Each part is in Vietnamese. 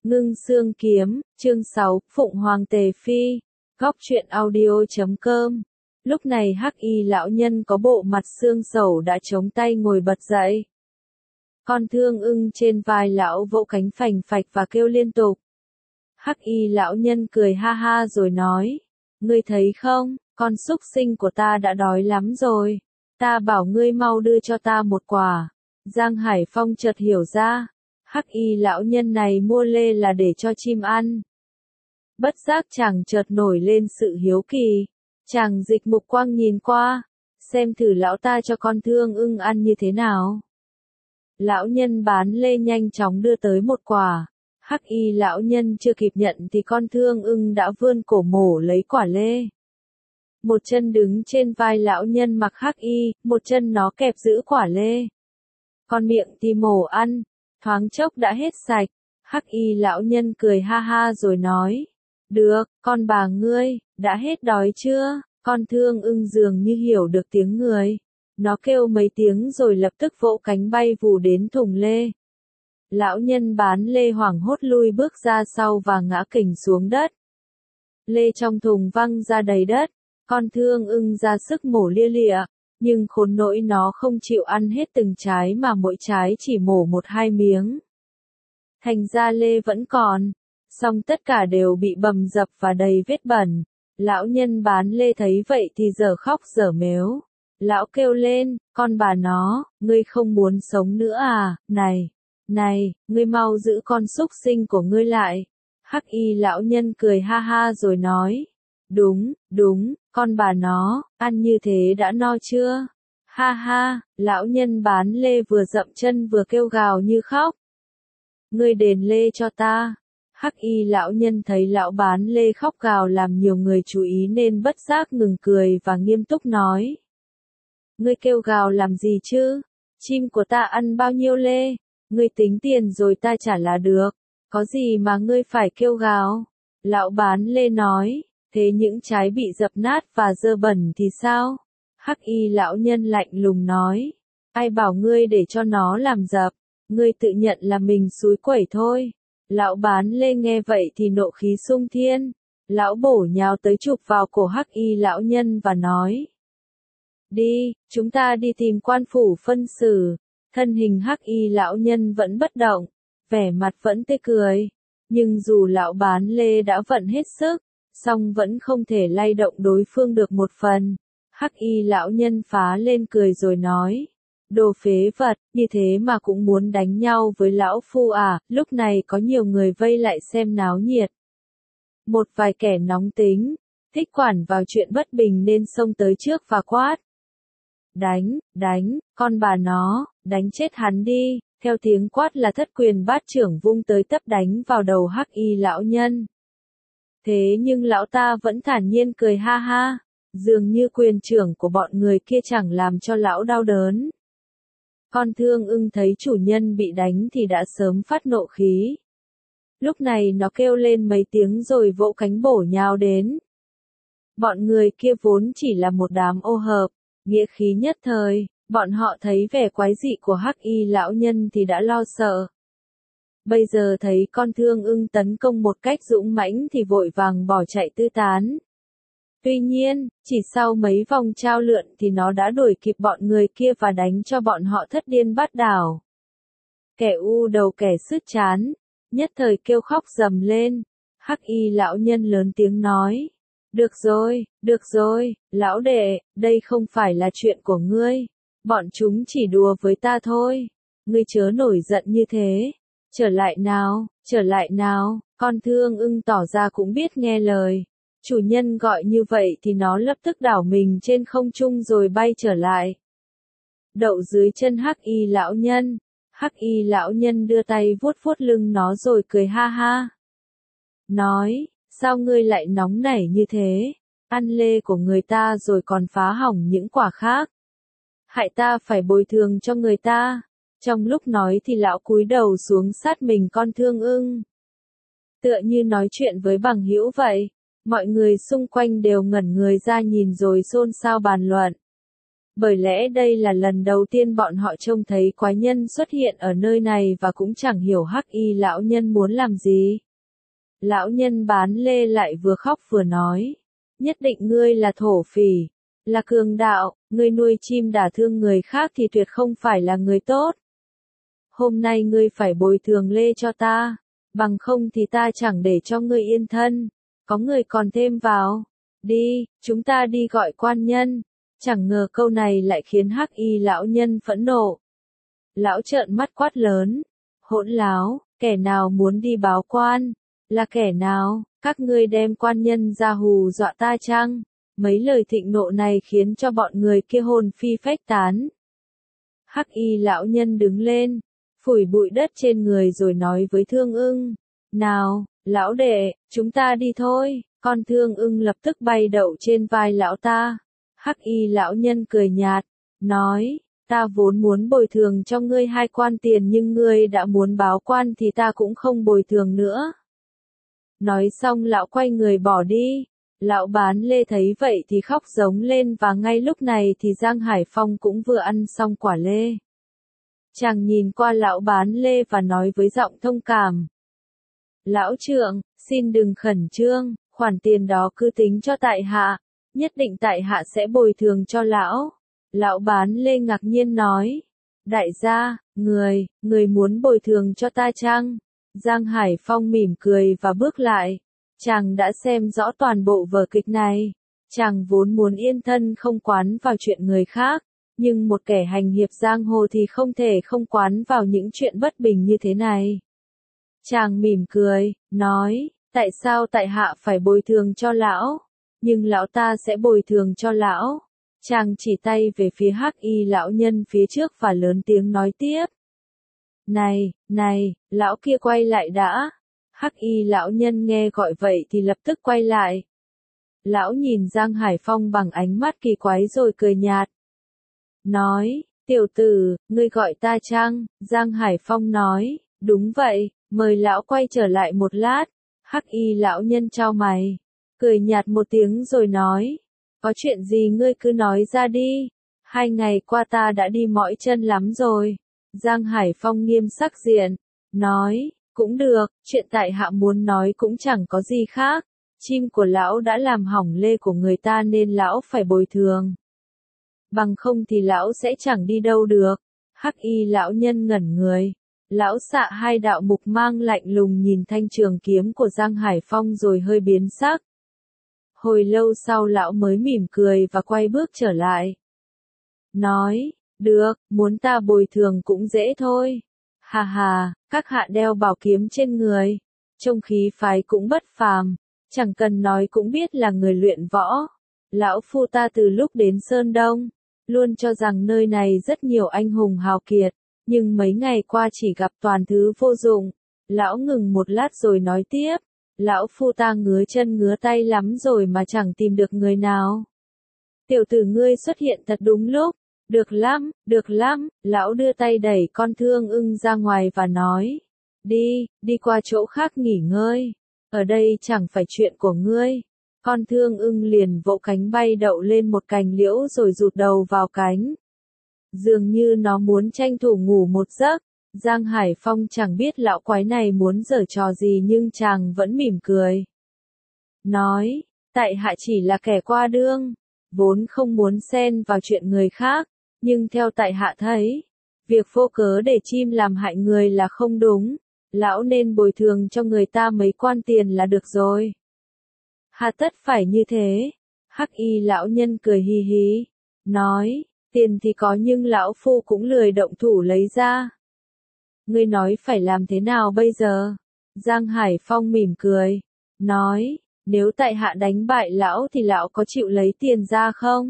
Ngưng xương kiếm, chương 6, Phụng Hoàng Tề Phi, góc truyện audio.com. Lúc này Hắc Y lão nhân có bộ mặt xương sầu đã chống tay ngồi bật dậy. Con thương ưng trên vai lão vỗ cánh phành phạch và kêu liên tục. Hắc Y lão nhân cười ha ha rồi nói, ngươi thấy không, con súc sinh của ta đã đói lắm rồi, ta bảo ngươi mau đưa cho ta một quả. Giang Hải Phong chợt hiểu ra, Hắc Y lão nhân này mua lê là để cho chim ăn. Bất giác chàng chợt nổi lên sự hiếu kỳ, chàng dịch mục quang nhìn qua, xem thử lão ta cho con thương ưng ăn như thế nào. Lão nhân bán lê nhanh chóng đưa tới một quả, Hắc Y lão nhân chưa kịp nhận thì con thương ưng đã vươn cổ mổ lấy quả lê. Một chân đứng trên vai lão nhân mặc Hắc Y, một chân nó kẹp giữ quả lê. Con miệng thì mổ ăn, thoáng chốc đã hết sạch. Hắc Y lão nhân cười ha ha rồi nói, được, con bà ngươi, đã hết đói chưa? Con thương ưng dường như hiểu được tiếng người. Nó kêu mấy tiếng rồi lập tức vỗ cánh bay vù đến thùng lê. Lão nhân bán lê hoảng hốt lui bước ra sau và ngã kình xuống đất. Lê trong thùng văng ra đầy đất, con thương ưng ra sức mổ lia lịa, nhưng khốn nỗi nó không chịu ăn hết từng trái mà mỗi trái chỉ mổ 1-2 miếng. Thành ra lê vẫn còn, song tất cả đều bị bầm dập và đầy vết bẩn. Lão nhân bán lê thấy vậy thì dở khóc dở mếu. Lão kêu lên, con bà nó, ngươi không muốn sống nữa à, này, ngươi mau giữ con súc sinh của ngươi lại. Hắc Y lão nhân cười ha ha rồi nói, đúng, con bà nó, ăn như thế đã no chưa? Ha ha, lão nhân bán lê vừa dậm chân vừa kêu gào như khóc. Ngươi đền lê cho ta. Hắc Y lão nhân thấy lão bán lê khóc gào làm nhiều người chú ý nên bất giác ngừng cười và nghiêm túc nói. Ngươi kêu gào làm gì chứ? Chim của ta ăn bao nhiêu lê? Ngươi tính tiền rồi ta trả là được. Có gì mà ngươi phải kêu gào? Lão bán lê nói, thế những trái bị dập nát và dơ bẩn thì sao? Hắc Y lão nhân lạnh lùng nói, ai bảo ngươi để cho nó làm dập? Ngươi tự nhận là mình xúi quẩy thôi. Lão bán lê nghe vậy thì nộ khí sung thiên. Lão bổ nhào tới chụp vào cổ Hắc Y lão nhân và nói. Đi, chúng ta đi tìm quan phủ phân xử. Thân hình Hắc Y lão nhân vẫn bất động, vẻ mặt vẫn tươi cười. Nhưng dù lão bán lê đã vận hết sức, song vẫn không thể lay động đối phương được một phần. Hắc Y lão nhân phá lên cười rồi nói. Đồ phế vật, như thế mà cũng muốn đánh nhau với lão phu à? Lúc này có nhiều người vây lại xem náo nhiệt. Một vài kẻ nóng tính, thích quản vào chuyện bất bình nên xông tới trước và quát. Đánh, con bà nó, đánh chết hắn đi. Theo tiếng quát là Thất Quyền Bát Trưởng vung tới tấp đánh vào đầu Hắc Y lão nhân. Thế nhưng lão ta vẫn thản nhiên cười ha ha, dường như quyền trưởng của bọn người kia chẳng làm cho lão đau đớn. Con thương ưng thấy chủ nhân bị đánh thì đã sớm phát nộ khí. Lúc này nó kêu lên mấy tiếng rồi vỗ cánh bổ nhào đến. Bọn người kia vốn chỉ là một đám ô hợp, nghĩa khí nhất thời, bọn họ thấy vẻ quái dị của Hắc Y lão nhân thì đã lo sợ. Bây giờ thấy con thương ưng tấn công một cách dũng mãnh thì vội vàng bỏ chạy tứ tán. Tuy nhiên, chỉ sau mấy vòng chao lượn thì nó đã đuổi kịp bọn người kia và đánh cho bọn họ thất điên bát đảo. Kẻ u đầu kẻ sứt chán, nhất thời kêu khóc rầm lên. Hắc Y lão nhân lớn tiếng nói. Được rồi, lão đệ, đây không phải là chuyện của ngươi. Bọn chúng chỉ đùa với ta thôi. Ngươi chớ nổi giận như thế. Trở lại nào, con thương ưng tỏ ra cũng biết nghe lời. Chủ nhân gọi như vậy thì nó lập tức đảo mình trên không trung rồi bay trở lại. Đậu dưới chân Hắc Y lão nhân. Hắc Y lão nhân đưa tay vuốt vuốt lưng nó rồi cười ha ha. Nói, sao ngươi lại nóng nảy như thế? Ăn lê của người ta rồi còn phá hỏng những quả khác. Hại ta phải bồi thường cho người ta. Trong lúc nói thì lão cúi đầu xuống sát mình con thương ưng. Tựa như nói chuyện với bằng hữu vậy. Mọi người xung quanh đều ngẩn người ra nhìn rồi xôn xao bàn luận. Bởi lẽ đây là lần đầu tiên bọn họ trông thấy quái nhân xuất hiện ở nơi này và cũng chẳng hiểu Hắc Y lão nhân muốn làm gì. Lão nhân bán lê lại vừa khóc vừa nói. Nhất định ngươi là thổ phỉ, là cường đạo, ngươi nuôi chim đả thương người khác thì tuyệt không phải là người tốt. Hôm nay ngươi phải bồi thường lê cho ta, bằng không thì ta chẳng để cho ngươi yên thân. Có người còn thêm vào. Đi, chúng ta đi gọi quan nhân. Chẳng ngờ câu này lại khiến Hắc Y lão nhân phẫn nộ. Lão trợn mắt quát lớn. Hỗn láo, kẻ nào muốn đi báo quan? Là kẻ nào? Các ngươi đem quan nhân ra hù dọa ta chăng? Mấy lời thịnh nộ này khiến cho bọn người kia hồn phi phách tán. Hắc Y lão nhân đứng lên, phủi bụi đất trên người rồi nói với Thương Ưng. Nào, lão đệ, chúng ta đi thôi. Con Thương Ưng lập tức bay đậu trên vai lão ta. Hắc Y lão nhân cười nhạt, nói, ta vốn muốn bồi thường cho ngươi 2 quan tiền nhưng ngươi đã muốn báo quan thì ta cũng không bồi thường nữa. Nói xong lão quay người bỏ đi. Lão bán lê thấy vậy thì khóc giống lên và ngay lúc này thì Giang Hải Phong cũng vừa ăn xong quả lê. Chàng nhìn qua lão bán lê và nói với giọng thông cảm. Lão trượng, xin đừng khẩn trương, khoản tiền đó cứ tính cho tại hạ, nhất định tại hạ sẽ bồi thường cho lão. Lão bán lê ngạc nhiên nói. Đại gia, người muốn bồi thường cho ta chăng? Giang Hải Phong mỉm cười và bước lại. Chàng đã xem rõ toàn bộ vở kịch này. Chàng vốn muốn yên thân không quán vào chuyện người khác, nhưng một kẻ hành hiệp giang hồ thì không thể không quán vào những chuyện bất bình như thế này. Chàng mỉm cười, nói, tại sao tại hạ phải bồi thường cho lão? Nhưng lão ta sẽ bồi thường cho lão. Chàng chỉ tay về phía Hắc Y lão nhân phía trước và lớn tiếng nói tiếp. Này, lão kia quay lại đã. Hắc Y lão nhân nghe gọi vậy thì lập tức quay lại. Lão nhìn Giang Hải Phong bằng ánh mắt kỳ quái rồi cười nhạt. Nói, tiểu tử, ngươi gọi ta chăng? Giang Hải Phong nói, đúng vậy, mời lão quay trở lại một lát. Hắc Y lão nhân chau mày, cười nhạt một tiếng rồi nói, có chuyện gì ngươi cứ nói ra đi. 2 ngày qua ta đã đi mỏi chân lắm rồi. Giang Hải Phong nghiêm sắc diện, nói, cũng được, chuyện tại hạ muốn nói cũng chẳng có gì khác. Chim của lão đã làm hỏng lê của người ta nên lão phải bồi thường. Bằng không thì lão sẽ chẳng đi đâu được. Hắc Y lão nhân ngẩn người. Lão xạ 2 đạo mục mang lạnh lùng nhìn thanh trường kiếm của Giang Hải Phong rồi hơi biến sắc. Hồi lâu sau lão mới mỉm cười và quay bước trở lại. Nói, được, muốn ta bồi thường cũng dễ thôi. Hà hà, các hạ đeo bảo kiếm trên người. Trông khí phái cũng bất phàm. Chẳng cần nói cũng biết là người luyện võ. Lão phu ta từ lúc đến Sơn Đông, luôn cho rằng nơi này rất nhiều anh hùng hào kiệt. Nhưng mấy ngày qua chỉ gặp toàn thứ vô dụng. Lão ngừng một lát rồi nói tiếp. Lão phu ta ngứa chân ngứa tay lắm rồi mà chẳng tìm được người nào. Tiểu tử ngươi xuất hiện thật đúng lúc. Được lắm, lão đưa tay đẩy con Thương Ưng ra ngoài và nói. Đi qua chỗ khác nghỉ ngơi. Ở đây chẳng phải chuyện của ngươi. Con Thương Ưng liền vỗ cánh bay đậu lên một cành liễu rồi rụt đầu vào cánh. Dường như nó muốn tranh thủ ngủ một giấc. Giang Hải Phong chẳng biết lão quái này muốn giở trò gì nhưng chàng vẫn mỉm cười. Nói, tại hạ chỉ là kẻ qua đường, vốn không muốn xen vào chuyện người khác, nhưng theo tại hạ thấy, việc vô cớ để chim làm hại người là không đúng, lão nên bồi thường cho người ta mấy quan tiền là được rồi. Hà tất phải như thế? Hắc Y lão nhân cười hì hì, nói, tiền thì có nhưng lão phu cũng lười động thủ lấy ra. Ngươi nói phải làm thế nào bây giờ? Giang Hải Phong mỉm cười, nói, nếu tại hạ đánh bại lão thì lão có chịu lấy tiền ra không?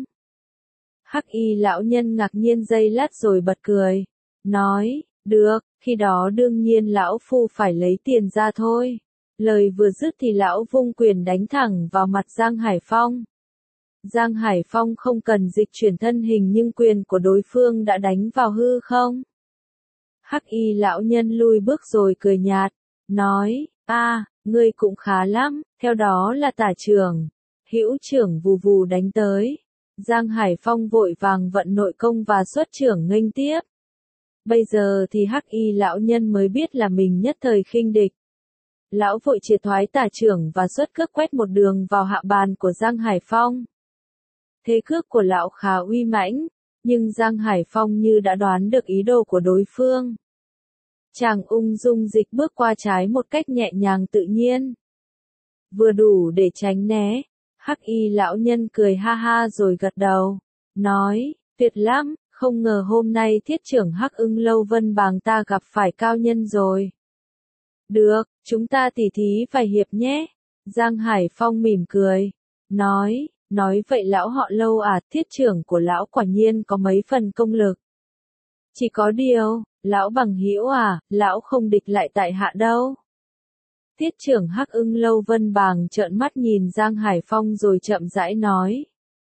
Hắc Y lão nhân ngạc nhiên giây lát rồi bật cười, nói, được, khi đó đương nhiên lão phu phải lấy tiền ra thôi. Lời vừa dứt thì lão vung quyền đánh thẳng vào mặt Giang Hải Phong. Giang Hải Phong không cần dịch chuyển thân hình nhưng quyền của đối phương đã đánh vào hư không. Hắc Y lão nhân lui bước rồi cười nhạt, nói, ngươi cũng khá lắm, theo đó là tả trưởng, hữu trưởng vù vù đánh tới. Giang Hải Phong vội vàng vận nội công và xuất chưởng nghênh tiếp. Bây giờ thì Hắc Y lão nhân mới biết là mình nhất thời khinh địch. Lão vội triệt thoái tả chưởng và xuất cước quét một đường vào hạ bàn của Giang Hải Phong. Thế cước của lão khá uy mãnh, nhưng Giang Hải Phong như đã đoán được ý đồ của đối phương. Chàng ung dung dịch bước qua trái một cách nhẹ nhàng tự nhiên. Vừa đủ để tránh né. Hắc Y lão nhân cười ha ha rồi gật đầu. Nói, tuyệt lắm, không ngờ hôm nay thiết trưởng Hắc Ưng Lâu Vân Bàng ta gặp phải cao nhân rồi. Được, chúng ta tỉ thí vài hiệp nhé. Giang Hải Phong mỉm cười. Nói vậy lão họ Lâu à, thiết trưởng của lão quả nhiên có mấy phần công lực. Chỉ có điều, lão bằng hữu à, lão không địch lại tại hạ đâu. Thiết trưởng Hắc Ưng Lâu Vân Bàng trợn mắt nhìn Giang Hải Phong rồi chậm rãi nói.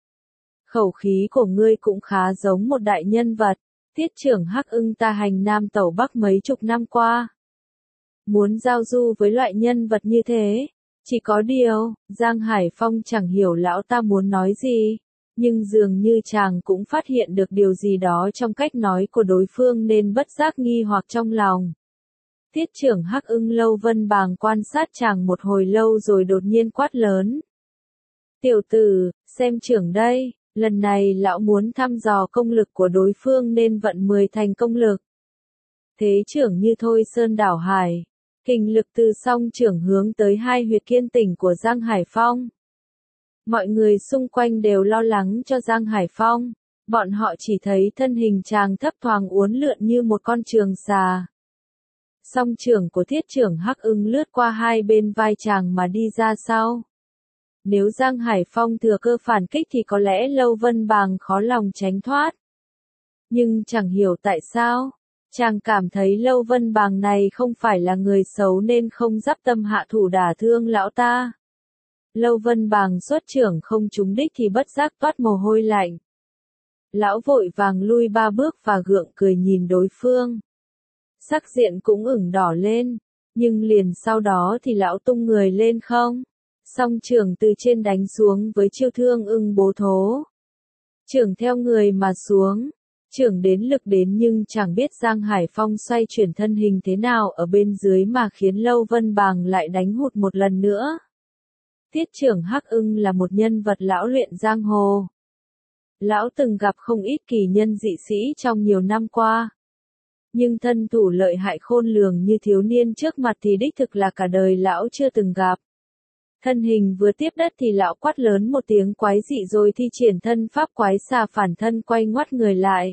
Khẩu khí của ngươi cũng khá giống một đại nhân vật, thiết trưởng Hắc Ưng ta hành Nam Tẩu Bắc mấy chục năm qua. Muốn giao du với loại nhân vật như thế, chỉ có điều, Giang Hải Phong chẳng hiểu lão ta muốn nói gì, nhưng dường như chàng cũng phát hiện được điều gì đó trong cách nói của đối phương nên bất giác nghi hoặc trong lòng. Tiết trưởng Hắc Ưng Lâu Vân Bàng quan sát chàng một hồi lâu rồi đột nhiên quát lớn. Tiểu tử, xem trưởng đây, lần này lão muốn thăm dò công lực của đối phương nên vận 10 thành công lực. Thế trưởng như thôi sơn đảo hải, kình lực từ song trưởng hướng tới hai huyệt kiên tỉnh của Giang Hải Phong. Mọi người xung quanh đều lo lắng cho Giang Hải Phong, bọn họ chỉ thấy thân hình chàng thấp thoáng uốn lượn như một con trường xà. Song trưởng của thiết trưởng Hắc Ưng lướt qua hai bên vai chàng mà đi ra sau. Nếu Giang Hải Phong thừa cơ phản kích thì có lẽ Lâu Vân Bàng khó lòng tránh thoát. Nhưng chẳng hiểu tại sao, chàng cảm thấy Lâu Vân Bàng này không phải là người xấu nên không dắp tâm hạ thủ đả thương lão ta. Lâu Vân Bàng xuất trưởng không trúng đích thì bất giác toát mồ hôi lạnh. Lão vội vàng lui 3 bước và gượng cười nhìn đối phương. Sắc diện cũng ửng đỏ lên, nhưng liền sau đó thì lão tung người lên không. Song trưởng từ trên đánh xuống với chiêu thương ưng bố thố. Trưởng theo người mà xuống, trưởng đến lực đến nhưng chẳng biết Giang Hải Phong xoay chuyển thân hình thế nào ở bên dưới mà khiến Lâu Vân Bàng lại đánh hụt một lần nữa. Tiết trưởng Hắc Ưng là một nhân vật lão luyện giang hồ. Lão từng gặp không ít kỳ nhân dị sĩ trong nhiều năm qua. Nhưng thân thủ lợi hại khôn lường như thiếu niên trước mặt thì đích thực là cả đời lão chưa từng gặp. Thân hình vừa tiếp đất thì lão quát lớn một tiếng quái dị rồi thi triển thân pháp quái xà phản thân quay ngoắt người lại.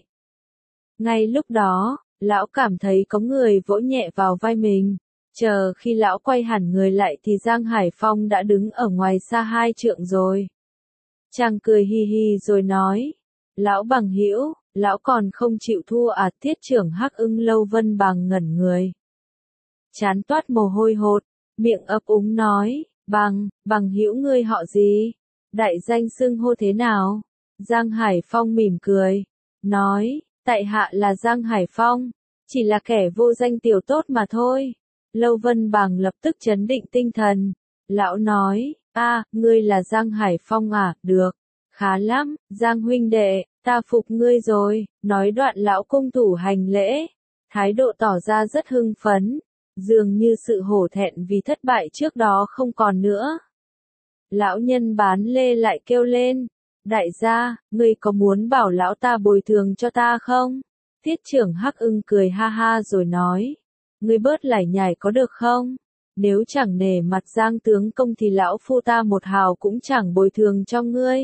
Ngay lúc đó, lão cảm thấy có người vỗ nhẹ vào vai mình. Chờ khi lão quay hẳn người lại thì Giang Hải Phong đã đứng ở ngoài xa 2 trượng rồi. Chàng cười hi hi rồi nói. Lão bằng hữu, lão còn không chịu thua à? Thiết trưởng Hắc Ưng Lâu Vân Bàng ngẩn người. Chán toát mồ hôi hột, miệng ấp úng nói. Bằng hữu ngươi họ gì? Đại danh xưng hô thế nào? Giang Hải Phong mỉm cười. Nói, tại hạ là Giang Hải Phong. Chỉ là kẻ vô danh tiểu tốt mà thôi. Lâu Vân Bàng lập tức trấn định tinh thần. Lão nói, ngươi là Giang Hải Phong à? Được. Khá lắm, Giang huynh đệ, ta phục ngươi rồi. Nói đoạn lão cung thủ hành lễ. Thái độ tỏ ra rất hưng phấn. Dường như sự hổ thẹn vì thất bại trước đó không còn nữa. Lão nhân bán lê lại kêu lên. Đại gia, ngươi có muốn bảo lão ta bồi thường cho ta không? Tiết trưởng Hắc Ưng cười ha ha rồi nói. Ngươi bớt lải nhải có được không? Nếu chẳng nể mặt Giang tướng công thì lão phu ta một hào cũng chẳng bồi thường cho ngươi.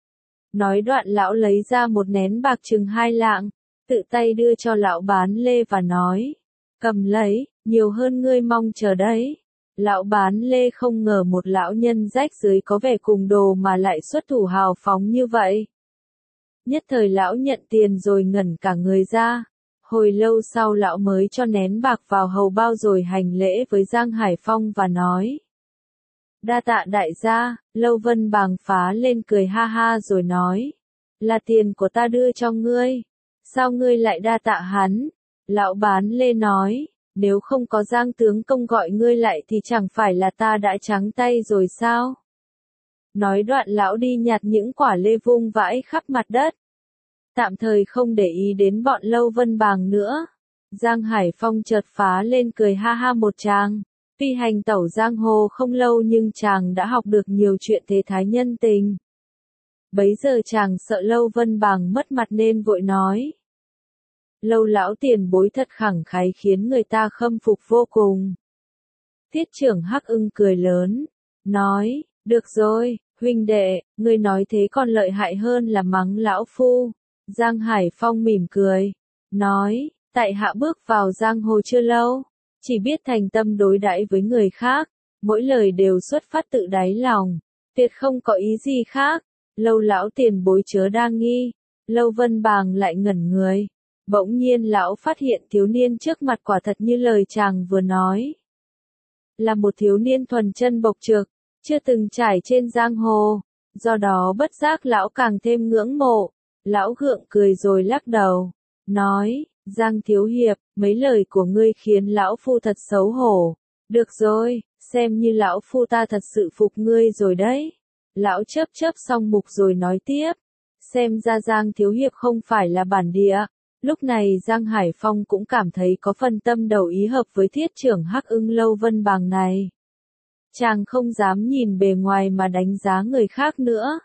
Nói đoạn lão lấy ra một nén bạc chừng 2 lạng, tự tay đưa cho lão bán lê và nói. Cầm lấy, nhiều hơn ngươi mong chờ đấy. Lão bán lê không ngờ một lão nhân rách rưới có vẻ cùng đồ mà lại xuất thủ hào phóng như vậy. Nhất thời lão nhận tiền rồi ngẩn cả người ra. Hồi lâu sau lão mới cho nén bạc vào hầu bao rồi hành lễ với Giang Hải Phong và nói. Đa tạ đại gia. Lâu Vân Bàng phá lên cười ha ha rồi nói. Là tiền của ta đưa cho ngươi. Sao ngươi lại đa tạ hắn? Lão bán lê nói. Nếu không có Giang tướng công gọi ngươi lại thì chẳng phải là ta đã trắng tay rồi sao? Nói đoạn lão đi nhặt những quả lê vung vãi khắp mặt đất. Tạm thời không để ý đến bọn Lâu Vân Bàng nữa. Giang Hải Phong chợt phá lên cười ha ha một tràng. Tuy hành tẩu giang hồ không lâu nhưng chàng đã học được nhiều chuyện thế thái nhân tình. Bấy giờ chàng sợ Lâu Vân Bàng mất mặt nên vội nói. Lâu lão tiền bối thật khẳng khái khiến người ta khâm phục vô cùng. Tiết trưởng Hắc Ưng cười lớn, nói, được rồi, huynh đệ, ngươi nói thế còn lợi hại hơn là mắng lão phu. Giang Hải Phong mỉm cười, nói, tại hạ bước vào giang hồ chưa lâu, chỉ biết thành tâm đối đãi với người khác, mỗi lời đều xuất phát tự đáy lòng, tuyệt không có ý gì khác. Lâu lão tiền bối chớ đa nghi. Lâu Vân Bàng lại ngẩn người. Bỗng nhiên lão phát hiện thiếu niên trước mặt quả thật như lời chàng vừa nói. Là một thiếu niên thuần chân bộc trực, chưa từng trải trên giang hồ, do đó bất giác lão càng thêm ngưỡng mộ. Lão gượng cười rồi lắc đầu, nói, Giang thiếu hiệp, mấy lời của ngươi khiến lão phu thật xấu hổ. Được rồi, xem như lão phu ta thật sự phục ngươi rồi đấy. Lão chớp chớp xong mục rồi nói tiếp, xem ra Giang thiếu hiệp không phải là bản địa. Lúc này Giang Hải Phong cũng cảm thấy có phần tâm đầu ý hợp với thiết trưởng Hắc Ưng Lâu Vân Bàng này. Chàng không dám nhìn bề ngoài mà đánh giá người khác nữa.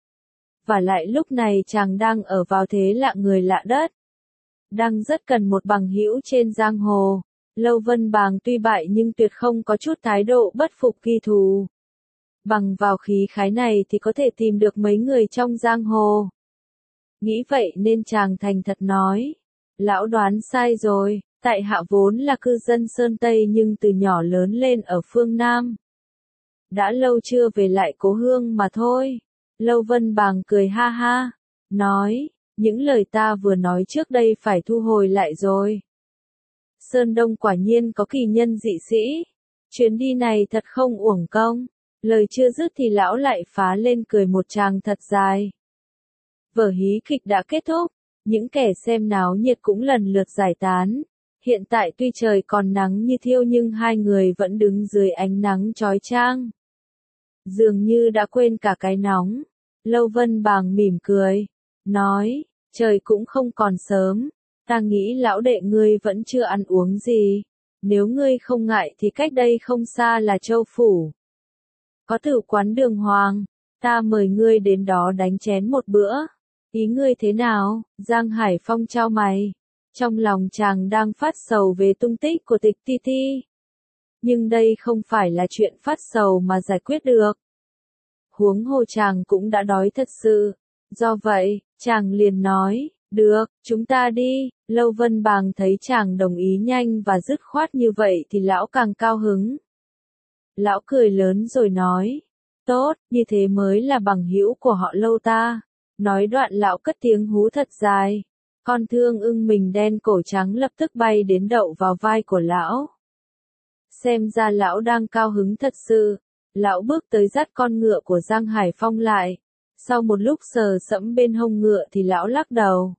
Và lại lúc này chàng đang ở vào thế lạ người lạ đất. Đang rất cần một bằng hữu trên giang hồ. Lâu Vân Bàng tuy bại nhưng tuyệt không có chút thái độ bất phục ghi thù. Bằng vào khí khái này thì có thể tìm được mấy người trong giang hồ. Nghĩ vậy nên chàng thành thật nói. Lão đoán sai rồi, tại hạ vốn là cư dân Sơn Tây nhưng từ nhỏ lớn lên ở phương Nam. Đã lâu chưa về lại cố hương mà thôi. Lâu Vân Bàng cười ha ha, nói, những lời ta vừa nói trước đây phải thu hồi lại rồi. Sơn Đông quả nhiên có kỳ nhân dị sĩ. Chuyến đi này thật không uổng công. Lời chưa dứt thì lão lại phá lên cười một tràng thật dài. Vở hí kịch đã kết thúc, những kẻ xem náo nhiệt cũng lần lượt giải tán. Hiện tại tuy trời còn nắng như thiêu nhưng hai người vẫn đứng dưới ánh nắng chói chang. Dường như đã quên cả cái nóng. Lâu Vân Bàng mỉm cười, nói, trời cũng không còn sớm, ta nghĩ lão đệ ngươi vẫn chưa ăn uống gì. Nếu ngươi không ngại thì cách đây không xa là Châu Phủ. Có tử quán Đường Hoàng, ta mời ngươi đến đó đánh chén một bữa. Ý ngươi thế nào? Giang Hải Phong chau mày. Trong lòng chàng đang phát sầu về tung tích của Tịch Ti Ti. Nhưng đây không phải là chuyện phát sầu mà giải quyết được. Huống hồ chàng cũng đã đói thật sự. Do vậy, chàng liền nói, được, chúng ta đi. Lâu Vân Bàng thấy chàng đồng ý nhanh và dứt khoát như vậy thì lão càng cao hứng. Lão cười lớn rồi nói, tốt, như thế mới là bằng hữu của họ Lâu ta. Nói đoạn lão cất tiếng hú thật dài. Con thương ưng mình đen cổ trắng lập tức bay đến đậu vào vai của lão. Xem ra lão đang cao hứng thật sự. Lão bước tới dắt con ngựa của Giang Hải Phong lại. Sau một lúc sờ sẫm bên hông ngựa thì lão lắc đầu.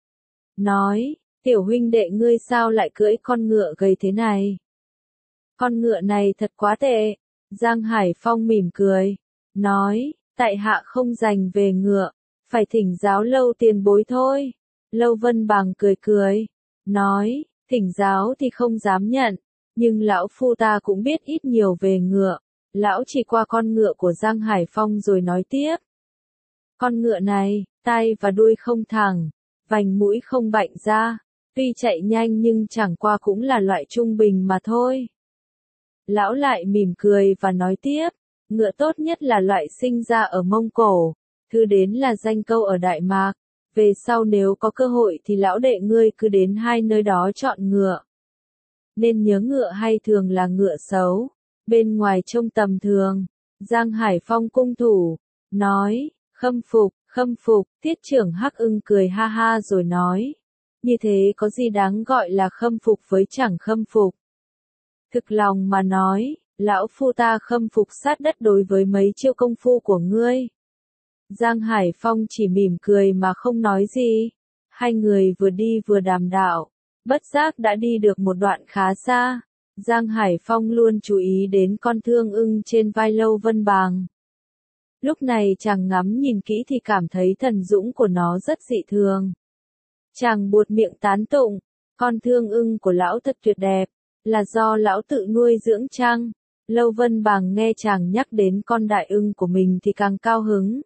Nói, tiểu huynh đệ ngươi sao lại cưỡi con ngựa gầy thế này? Con ngựa này thật quá tệ. Giang Hải Phong mỉm cười. Nói, tại hạ không dành về ngựa. Phải thỉnh giáo Lâu tiền bối thôi. Lâu Vân Bàng cười cười. Nói, thỉnh giáo thì không dám nhận. Nhưng lão phu ta cũng biết ít nhiều về ngựa. Lão chỉ qua con ngựa của Giang Hải Phong rồi nói tiếp. Con ngựa này, tai và đuôi không thẳng, vành mũi không bạnh ra. Tuy chạy nhanh nhưng chẳng qua cũng là loại trung bình mà thôi. Lão lại mỉm cười và nói tiếp. Ngựa tốt nhất là loại sinh ra ở Mông Cổ. Thứ đến là Danh Câu ở Đại Mạc. Về sau nếu có cơ hội thì lão đệ ngươi cứ đến hai nơi đó chọn ngựa. Nên nhớ ngựa hay thường là ngựa xấu. Bên ngoài trông tầm thường. Giang Hải Phong cung thủ. Nói, khâm phục, tiết trưởng Hắc Ưng cười ha ha rồi nói. Như thế có gì đáng gọi là khâm phục với chẳng khâm phục. Thực lòng mà nói, lão phu ta khâm phục sát đất đối với mấy chiêu công phu của ngươi. Giang Hải Phong chỉ mỉm cười mà không nói gì. Hai người vừa đi vừa đàm đạo. Bất giác đã đi được một đoạn khá xa. Giang Hải Phong luôn chú ý đến con thương ưng trên vai Lâu Vân Bàng. Lúc này chàng ngắm nhìn kỹ thì cảm thấy thần dũng của nó rất dị thường. Chàng buột miệng tán tụng, con thương ưng của lão thật tuyệt đẹp, là do lão tự nuôi dưỡng chăng? Lâu Vân Bàng nghe chàng nhắc đến con đại ưng của mình thì càng cao hứng.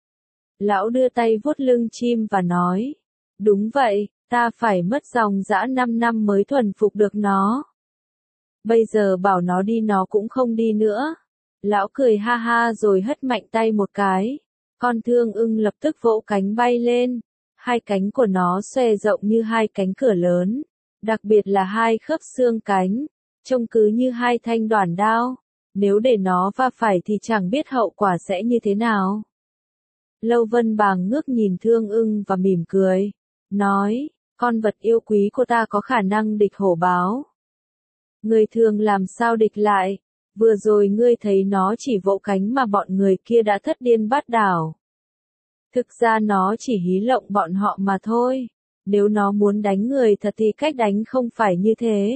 Lão đưa tay vuốt lưng chim và nói, đúng vậy, ta phải mất dòng dã 5 năm mới thuần phục được nó. Bây giờ bảo nó đi nó cũng không đi nữa. Lão cười ha ha rồi hất mạnh tay một cái. Con thương ưng lập tức vỗ cánh bay lên. Hai cánh của nó xòe rộng như hai cánh cửa lớn. Đặc biệt là hai khớp xương cánh. Trông cứ như hai thanh đoản đao. Nếu để nó va phải thì chẳng biết hậu quả sẽ như thế nào. Lâu Vân Bàng ngước nhìn thương ưng và mỉm cười. Nói, con vật yêu quý của ta có khả năng địch hổ báo. Người thường làm sao địch lại, vừa rồi ngươi thấy nó chỉ vỗ cánh mà bọn người kia đã thất điên bát đảo. Thực ra nó chỉ hí lộng bọn họ mà thôi, nếu nó muốn đánh người thật thì cách đánh không phải như thế,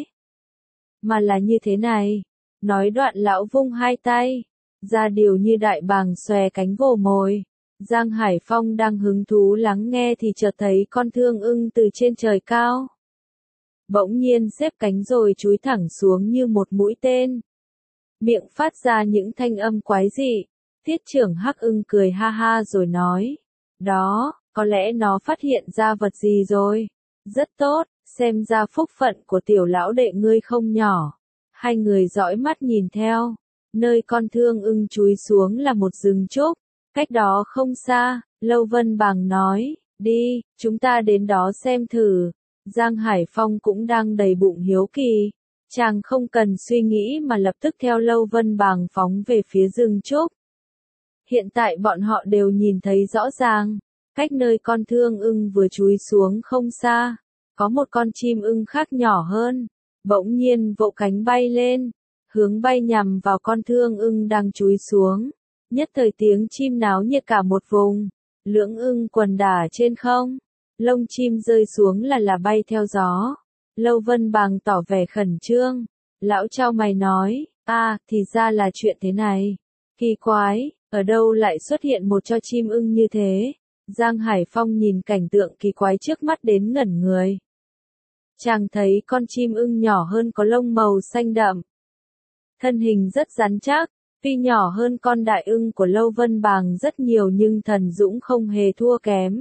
mà là như thế này. Nói đoạn lão vung hai tay, ra điều như đại bàng xòe cánh vồ mồi. Giang Hải Phong đang hứng thú lắng nghe thì chợt thấy con thương ưng từ trên trời cao. Bỗng nhiên xếp cánh rồi chúi thẳng xuống như một mũi tên. Miệng phát ra những thanh âm quái dị. Tiết trưởng Hắc Ưng cười ha ha rồi nói. Đó, có lẽ nó phát hiện ra vật gì rồi. Rất tốt, xem ra phúc phận của tiểu lão đệ ngươi không nhỏ. Hai người dõi mắt nhìn theo. Nơi con thương ưng chúi xuống là một rừng trúc. Cách đó không xa, Lâu Vân Bàng nói, đi, chúng ta đến đó xem thử. Giang Hải Phong cũng đang đầy bụng hiếu kỳ. Chàng không cần suy nghĩ mà lập tức theo Lâu Vân Bàng phóng về phía rừng trúc. Hiện tại bọn họ đều nhìn thấy rõ ràng, cách nơi con thương ưng vừa chúi xuống không xa, có một con chim ưng khác nhỏ hơn, bỗng nhiên vỗ cánh bay lên, hướng bay nhằm vào con thương ưng đang chúi xuống. Nhất thời tiếng chim náo nhiệt cả một vùng, lưỡng ưng quần đả trên không, lông chim rơi xuống là bay theo gió. Lâu Vân Bàng tỏ vẻ khẩn trương, lão chau mày nói, thì ra là chuyện thế này. Kỳ quái, ở đâu lại xuất hiện một cho chim ưng như thế? Giang Hải Phong nhìn cảnh tượng kỳ quái trước mắt đến ngẩn người. Chàng thấy con chim ưng nhỏ hơn có lông màu xanh đậm. Thân hình rất rắn chắc, tuy nhỏ hơn con đại ưng của Lâu Vân Bàng rất nhiều nhưng thần dũng không hề thua kém.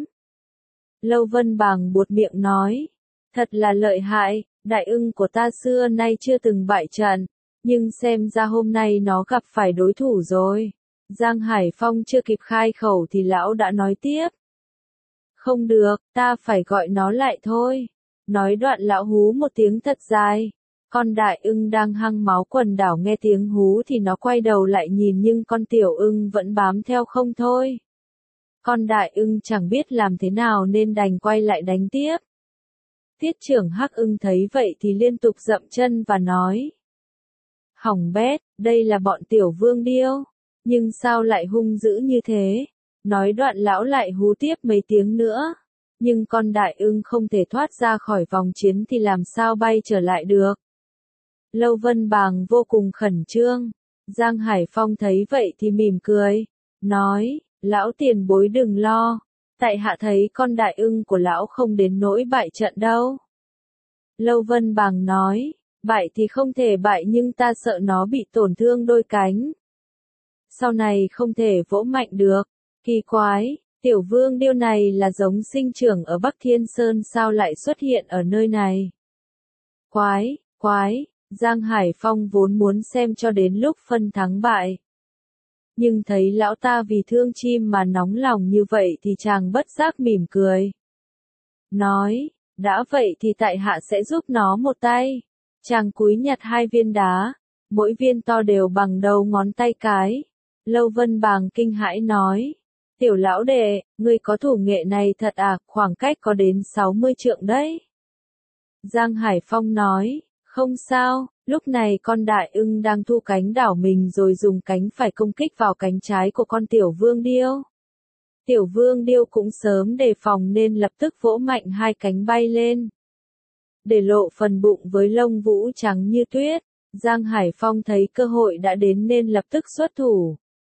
Lâu Vân Bàng buột miệng nói, thật là lợi hại, đại ưng của ta xưa nay chưa từng bại trận, nhưng xem ra hôm nay nó gặp phải đối thủ rồi. Giang Hải Phong chưa kịp khai khẩu thì lão đã nói tiếp. Không được, ta phải gọi nó lại thôi. Nói đoạn lão hú một tiếng thật dài. Con đại ưng đang hăng máu quần đảo nghe tiếng hú thì nó quay đầu lại nhìn nhưng con tiểu ưng vẫn bám theo không thôi. Con đại ưng chẳng biết làm thế nào nên đành quay lại đánh tiếp. Tiết trưởng Hắc Ưng thấy vậy thì liên tục dậm chân và nói. Hỏng bét, đây là bọn tiểu vương điêu, nhưng sao lại hung dữ như thế? Nói đoạn lão lại hú tiếp mấy tiếng nữa. Nhưng con đại ưng không thể thoát ra khỏi vòng chiến thì làm sao bay trở lại được. Lâu Vân Bàng vô cùng khẩn trương. Giang Hải Phong thấy vậy thì mỉm cười. Nói, lão tiền bối đừng lo. Tại hạ thấy con đại ưng của lão không đến nỗi bại trận đâu. Lâu Vân Bàng nói, bại thì không thể bại nhưng ta sợ nó bị tổn thương đôi cánh. Sau này không thể vỗ mạnh được. Kỳ quái, tiểu vương điêu này là giống sinh trưởng ở Bắc Thiên Sơn sao lại xuất hiện ở nơi này? Quái, Giang Hải Phong vốn muốn xem cho đến lúc phân thắng bại. Nhưng thấy lão ta vì thương chim mà nóng lòng như vậy thì chàng bất giác mỉm cười. Nói, đã vậy thì tại hạ sẽ giúp nó một tay. Chàng cúi nhặt hai viên đá, mỗi viên to đều bằng đầu ngón tay cái. Lâu Vân Bàng kinh hãi nói, tiểu lão đệ, ngươi có thủ nghệ này thật à, khoảng cách có đến 60 trượng đấy. Giang Hải Phong nói, không sao, lúc này con đại ưng đang thu cánh đảo mình rồi dùng cánh phải công kích vào cánh trái của con tiểu vương điêu. Tiểu vương điêu cũng sớm đề phòng nên lập tức vỗ mạnh hai cánh bay lên. Để lộ phần bụng với lông vũ trắng như tuyết, Giang Hải Phong thấy cơ hội đã đến nên lập tức xuất thủ.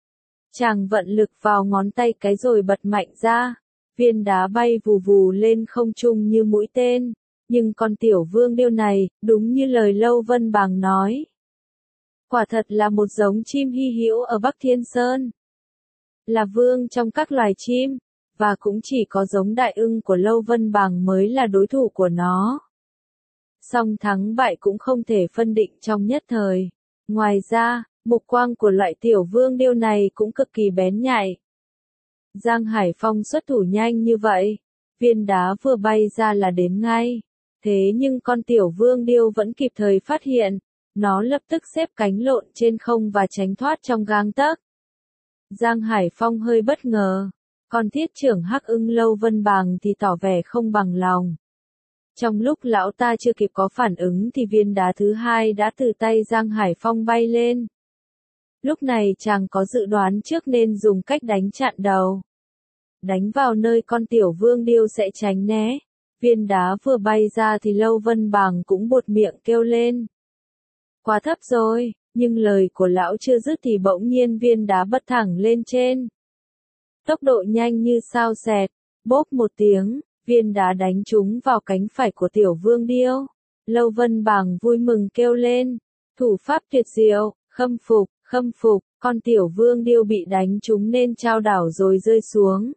Chàng vận lực vào ngón tay cái rồi bật mạnh ra. Viên đá bay vù vù lên không trung như mũi tên. Nhưng con tiểu vương điêu này, đúng như lời Lâu Vân Bàng nói. Quả thật là một giống chim hy hữu ở Bắc Thiên Sơn. Là vương trong các loài chim, và cũng chỉ có giống đại ưng của Lâu Vân Bàng mới là đối thủ của nó. Song thắng bại cũng không thể phân định trong nhất thời. Ngoài ra, mục quang của loại tiểu vương điêu này cũng cực kỳ bén nhạy. Giang Hải Phong xuất thủ nhanh như vậy, viên đá vừa bay ra là đến ngay. Thế nhưng con tiểu vương điêu vẫn kịp thời phát hiện, nó lập tức xếp cánh lộn trên không và tránh thoát trong gang tấc. Giang Hải Phong hơi bất ngờ, còn thiết trưởng Hắc Ưng Lâu Vân Bàng thì tỏ vẻ không bằng lòng. Trong lúc lão ta chưa kịp có phản ứng thì viên đá thứ hai đã từ tay Giang Hải Phong bay lên. Lúc này chàng có dự đoán trước nên dùng cách đánh chặn đầu. Đánh vào nơi con tiểu vương điêu sẽ tránh né. Viên đá vừa bay ra thì Lâu Vân Bàng cũng buột miệng kêu lên. Quá thấp rồi, nhưng lời của lão chưa dứt thì bỗng nhiên viên đá bật thẳng lên trên. Tốc độ nhanh như sao xẹt, bốp một tiếng, viên đá đánh trúng vào cánh phải của tiểu vương điêu. Lâu Vân Bàng vui mừng kêu lên. Thủ pháp tuyệt diệu, khâm phục, con tiểu vương điêu bị đánh trúng nên chao đảo rồi rơi xuống.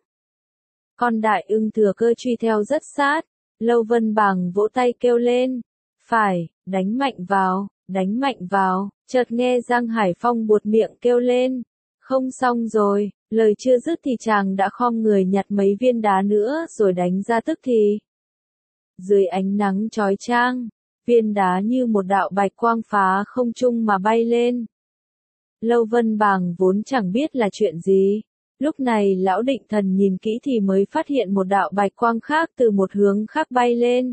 Con đại ưng thừa cơ truy theo rất sát. Lâu Vân Bàng vỗ tay kêu lên. Phải, đánh mạnh vào, chợt nghe Giang Hải Phong buột miệng kêu lên. Không xong rồi, lời chưa dứt thì chàng đã khom người nhặt mấy viên đá nữa rồi đánh ra tức thì. Dưới ánh nắng chói chang, viên đá như một đạo bạch quang phá không trung mà bay lên. Lâu Vân Bàng vốn chẳng biết là chuyện gì. Lúc này lão định thần nhìn kỹ thì mới phát hiện một đạo bạch quang khác từ một hướng khác bay lên.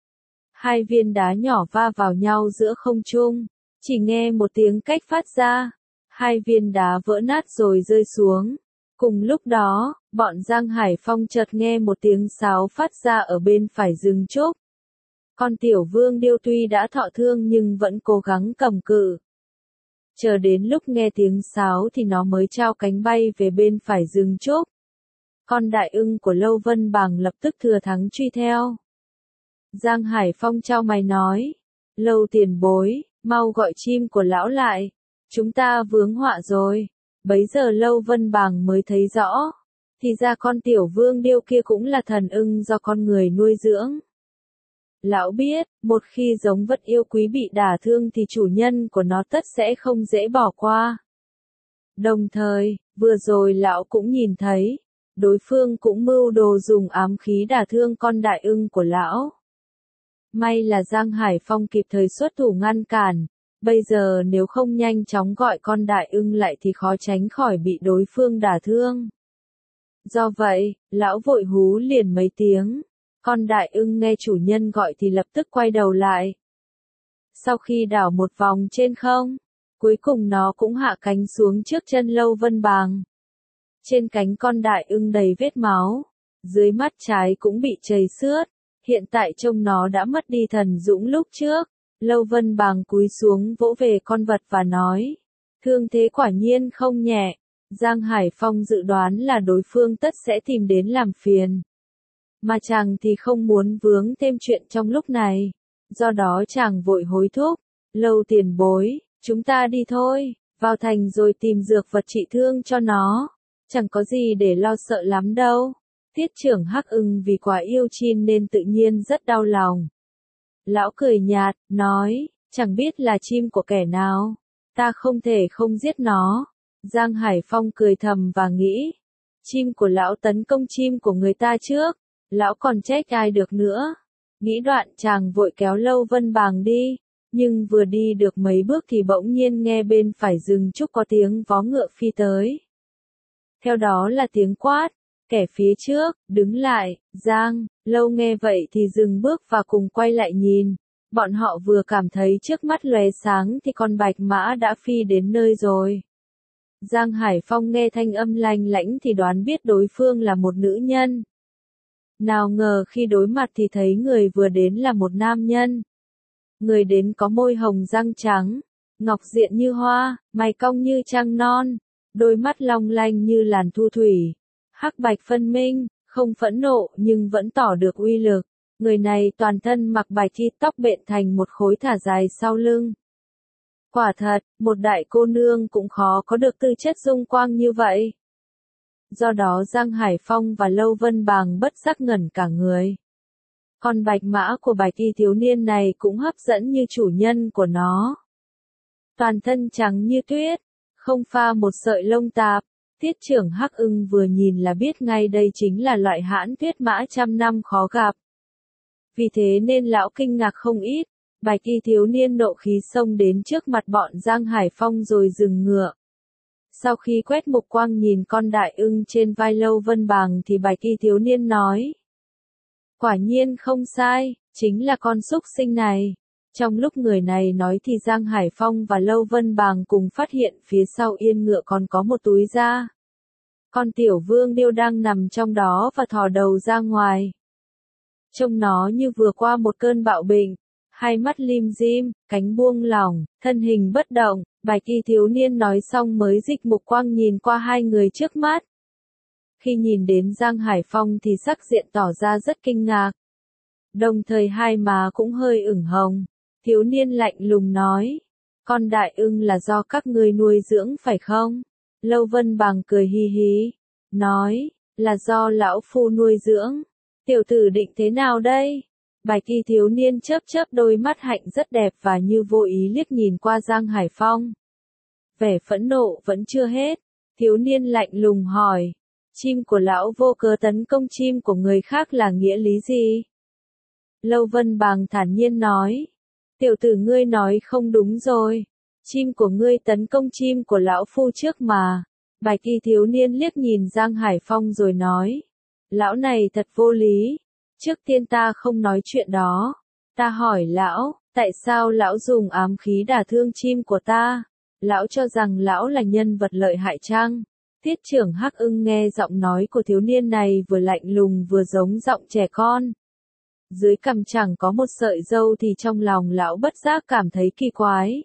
Hai viên đá nhỏ va vào nhau giữa không trung, chỉ nghe một tiếng cách phát ra. Hai viên đá vỡ nát rồi rơi xuống. Cùng lúc đó, bọn Giang Hải Phong chợt nghe một tiếng sáo phát ra ở bên phải rừng trúc. Con tiểu vương điêu tuy đã thọ thương nhưng vẫn cố gắng cầm cự. Chờ đến lúc nghe tiếng sáo thì nó mới trao cánh bay về bên phải rừng trúc. Con đại ưng của Lâu Vân Bàng lập tức thừa thắng truy theo. Giang Hải Phong chau mày nói. Lâu tiền bối, mau gọi chim của lão lại. Chúng ta vướng họa rồi. Bấy giờ Lâu Vân Bàng mới thấy rõ. Thì ra con tiểu vương điêu kia cũng là thần ưng do con người nuôi dưỡng. Lão biết, một khi giống vật yêu quý bị đả thương thì chủ nhân của nó tất sẽ không dễ bỏ qua. Đồng thời, vừa rồi lão cũng nhìn thấy, đối phương cũng mưu đồ dùng ám khí đả thương con đại ưng của lão. May là Giang Hải Phong kịp thời xuất thủ ngăn cản, bây giờ nếu không nhanh chóng gọi con đại ưng lại thì khó tránh khỏi bị đối phương đả thương. Do vậy, lão vội hú liền mấy tiếng. Con đại ưng nghe chủ nhân gọi thì lập tức quay đầu lại. Sau khi đảo một vòng trên không, cuối cùng nó cũng hạ cánh xuống trước chân Lâu Vân Bàng. Trên cánh con đại ưng đầy vết máu, dưới mắt trái cũng bị chầy xước, hiện tại trông nó đã mất đi thần dũng lúc trước. Lâu Vân Bàng cúi xuống vỗ về con vật và nói, thương thế quả nhiên không nhẹ. Giang Hải Phong dự đoán là đối phương tất sẽ tìm đến làm phiền. Mà chàng thì không muốn vướng thêm chuyện trong lúc này. Do đó chàng vội hối thúc. Lâu tiền bối, chúng ta đi thôi, vào thành rồi tìm dược vật trị thương cho nó. Chẳng có gì để lo sợ lắm đâu. Tiết trưởng Hắc Ưng vì quá yêu chim nên tự nhiên rất đau lòng. Lão cười nhạt, nói, chẳng biết là chim của kẻ nào. Ta không thể không giết nó. Giang Hải Phong cười thầm và nghĩ. Chim của lão tấn công chim của người ta trước. Lão còn trách ai được nữa. Nghĩ đoạn chàng vội kéo Lâu Vân Bàng đi. Nhưng vừa đi được mấy bước thì bỗng nhiên nghe bên phải rừng trúc có tiếng vó ngựa phi tới. Theo đó là tiếng quát. Kẻ phía trước, đứng lại, Giang, Lâu nghe vậy thì dừng bước và cùng quay lại nhìn. Bọn họ vừa cảm thấy trước mắt lóe sáng thì con bạch mã đã phi đến nơi rồi. Giang Hải Phong nghe thanh âm lanh lãnh thì đoán biết đối phương là một nữ nhân. Nào ngờ khi đối mặt thì thấy người vừa đến là một nam nhân. Người đến có môi hồng răng trắng, ngọc diện như hoa, mày cong như trăng non, đôi mắt long lanh như làn thu thủy, hắc bạch phân minh, không phẫn nộ nhưng vẫn tỏ được uy lực. Người này toàn thân mặc bạch y, tóc bện thành một khối thả dài sau lưng. Quả thật, một đại cô nương cũng khó có được tư chất dung quang như vậy. Do đó Giang Hải Phong và Lâu Vân Bàng bất giác ngẩn cả người. Con bạch mã của bạch y thiếu niên này cũng hấp dẫn như chủ nhân của nó. Toàn thân trắng như tuyết, không pha một sợi lông tạp. Tiết trưởng Hắc Ưng vừa nhìn là biết ngay đây chính là loại hãn tuyết mã trăm năm khó gặp. Vì thế nên lão kinh ngạc không ít. Bạch y thiếu niên nộ khí xông đến trước mặt bọn Giang Hải Phong rồi dừng ngựa. Sau khi quét mục quang nhìn con đại ưng trên vai Lâu Vân Bàng thì bạch y thiếu niên nói. Quả nhiên không sai, chính là con súc sinh này. Trong lúc người này nói thì Giang Hải Phong và Lâu Vân Bàng cùng phát hiện phía sau yên ngựa còn có một túi da. Con tiểu vương điêu đang nằm trong đó và thò đầu ra ngoài. Trông nó như vừa qua một cơn bạo bệnh, hai mắt lim dim, cánh buông lỏng, thân hình bất động. Bạch y thiếu niên nói xong mới dịch mục quang nhìn qua hai người trước mắt. Khi nhìn đến Giang Hải Phong thì sắc diện tỏ ra rất kinh ngạc. Đồng thời hai má cũng hơi ửng hồng. Thiếu niên lạnh lùng nói. Con đại ưng là do các ngươi nuôi dưỡng phải không? Lâu Vân Bàng cười hi hí. Nói, là do lão phu nuôi dưỡng. Tiểu tử định thế nào đây? Bạch y thiếu niên chớp chớp đôi mắt hạnh rất đẹp và như vô ý liếc nhìn qua Giang Hải Phong. Vẻ phẫn nộ vẫn chưa hết. Thiếu niên lạnh lùng hỏi. Chim của lão vô cớ tấn công chim của người khác là nghĩa lý gì? Lâu Vân Bàng thản nhiên nói. Tiểu tử ngươi nói không đúng rồi. Chim của ngươi tấn công chim của lão phu trước mà. Bạch y thiếu niên liếc nhìn Giang Hải Phong rồi nói. Lão này thật vô lý. Trước tiên ta không nói chuyện đó. Ta hỏi lão, tại sao lão dùng ám khí đả thương chim của ta? Lão cho rằng lão là nhân vật lợi hại chăng? Tiết trưởng Hắc Ưng nghe giọng nói của thiếu niên này vừa lạnh lùng vừa giống giọng trẻ con. Dưới cằm chẳng có một sợi râu thì trong lòng lão bất giác cảm thấy kỳ quái.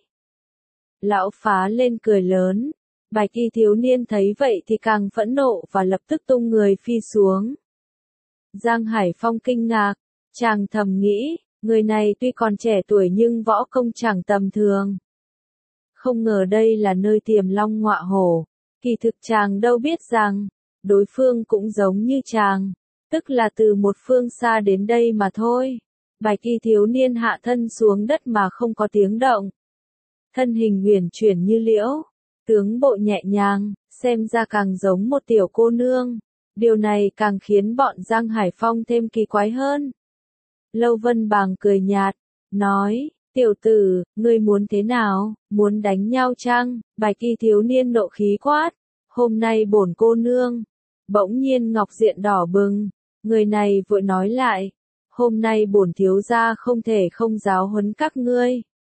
Lão phá lên cười lớn. Bạch y thiếu niên thấy vậy thì càng phẫn nộ và lập tức tung người phi xuống. Giang Hải Phong kinh ngạc, chàng thầm nghĩ, người này tuy còn trẻ tuổi nhưng võ công chẳng tầm thường. Không ngờ đây là nơi tiềm long ngọa hổ, kỳ thực chàng đâu biết rằng, đối phương cũng giống như chàng, tức là từ một phương xa đến đây mà thôi. Bạch y thiếu niên hạ thân xuống đất mà không có tiếng động. Thân hình huyền chuyển như liễu, tướng bộ nhẹ nhàng, xem ra càng giống một tiểu cô nương. Điều này càng khiến bọn Giang Hải Phong thêm kỳ quái hơn. Lâu Vân Bàng cười nhạt, nói, tiểu tử, ngươi muốn thế nào, muốn đánh nhau chăng? Bạch y thiếu niên nộ khí quát, hôm nay bổn cô nương. Bỗng nhiên ngọc diện đỏ bừng, người này vội nói lại, hôm nay bổn thiếu gia không thể không giáo huấn các ngươi.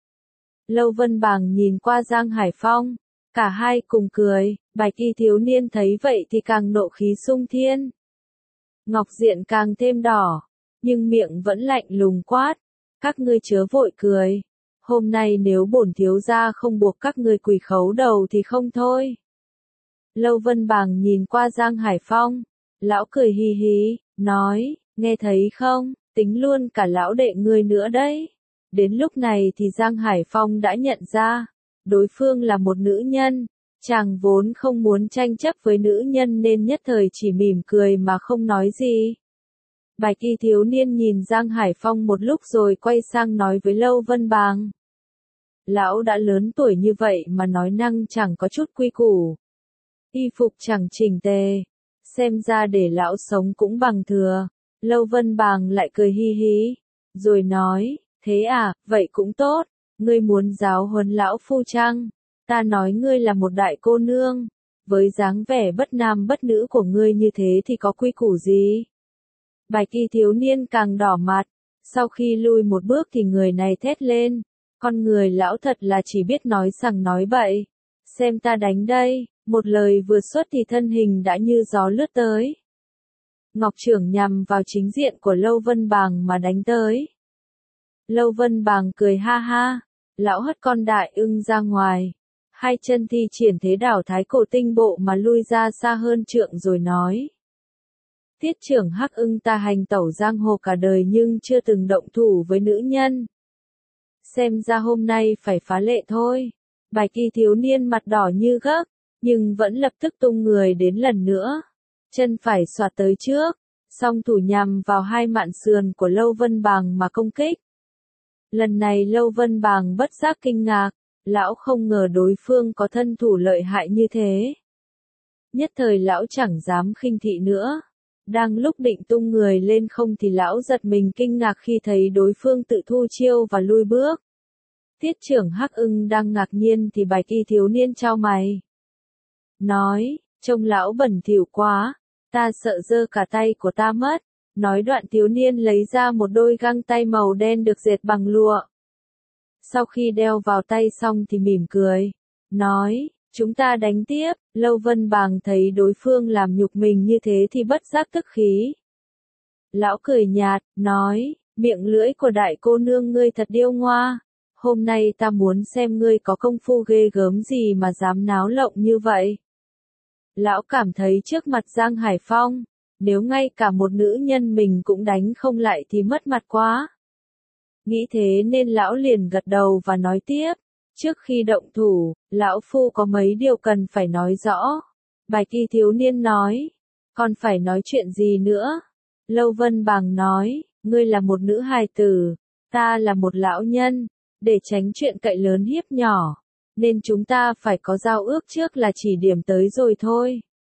Lâu Vân Bàng nhìn qua Giang Hải Phong. Cả hai cùng cười, bạch y thiếu niên thấy vậy thì càng nộ khí sung thiên. Ngọc diện càng thêm đỏ, nhưng miệng vẫn lạnh lùng quát. Các ngươi chớ vội cười. Hôm nay nếu bổn thiếu gia không buộc các ngươi quỳ khấu đầu thì không thôi. Lâu Vân Bàng nhìn qua Giang Hải Phong. Lão cười hi hí, nói, nghe thấy không, tính luôn cả lão đệ ngươi nữa đấy. Đến lúc này thì Giang Hải Phong đã nhận ra. Đối phương là một nữ nhân, chàng vốn không muốn tranh chấp với nữ nhân nên nhất thời chỉ mỉm cười mà không nói gì. Bạch y thiếu niên nhìn Giang Hải Phong một lúc rồi quay sang nói với Lâu Vân Bàng. Lão đã lớn tuổi như vậy mà nói năng chẳng có chút quy củ. Y phục chẳng chỉnh tề, xem ra để lão sống cũng bằng thừa. Lâu Vân Bàng lại cười hi hí, rồi nói, thế à, vậy cũng tốt. Ngươi muốn giáo huấn lão phu chăng? Ta nói ngươi là một đại cô nương, với dáng vẻ bất nam bất nữ của ngươi như thế thì có quy củ gì? Bạch y thiếu niên càng đỏ mặt, sau khi lui một bước thì người này thét lên, con người lão thật là chỉ biết nói sằng nói bậy, xem ta đánh đây, một lời vừa xuất thì thân hình đã như gió lướt tới. Ngọc trưởng nhằm vào chính diện của Lâu Vân Bàng mà đánh tới. Lâu Vân Bàng cười ha ha, lão hất con đại ưng ra ngoài, hai chân thi triển thế đảo thái cổ tinh bộ mà lui ra xa hơn trượng rồi nói. Tiết trưởng Hắc Ưng, ta hành tẩu giang hồ cả đời nhưng chưa từng động thủ với nữ nhân. Xem ra hôm nay phải phá lệ thôi. Bạch y thiếu niên mặt đỏ như gấc, nhưng vẫn lập tức tung người đến lần nữa. Chân phải xoạt tới trước, song thủ nhằm vào hai mạn sườn của Lâu Vân Bàng mà công kích. Lần này Lâu Vân Bàng bất giác kinh ngạc, lão không ngờ đối phương có thân thủ lợi hại như thế. Nhất thời lão chẳng dám khinh thị nữa. Đang lúc định tung người lên không thì lão giật mình kinh ngạc khi thấy đối phương tự thu chiêu và lui bước. Tiết trưởng Hắc Ưng đang ngạc nhiên thì bạch y thiếu niên chau mày. Nói, trông lão bẩn thỉu quá, ta sợ dơ cả tay của ta mất. Nói đoạn thiếu niên lấy ra một đôi găng tay màu đen được dệt bằng lụa. Sau khi đeo vào tay xong thì mỉm cười. Nói, chúng ta đánh tiếp. Lâu Vân Bàng thấy đối phương làm nhục mình như thế thì bất giác tức khí. Lão cười nhạt, nói, miệng lưỡi của đại cô nương ngươi thật điêu ngoa. Hôm nay ta muốn xem ngươi có công phu ghê gớm gì mà dám náo lộng như vậy. Lão cảm thấy trước mặt Giang Hải Phong, nếu ngay cả một nữ nhân mình cũng đánh không lại thì mất mặt quá. Nghĩ thế nên lão liền gật đầu và nói tiếp. Trước khi động thủ, lão phu có mấy điều cần phải nói rõ. Bạch y thiếu niên nói. Còn phải nói chuyện gì nữa? Lâu Vân Bàng nói, ngươi là một nữ hài tử, ta là một lão nhân. Để tránh chuyện cậy lớn hiếp nhỏ, nên chúng ta phải có giao ước trước là chỉ điểm tới rồi thôi.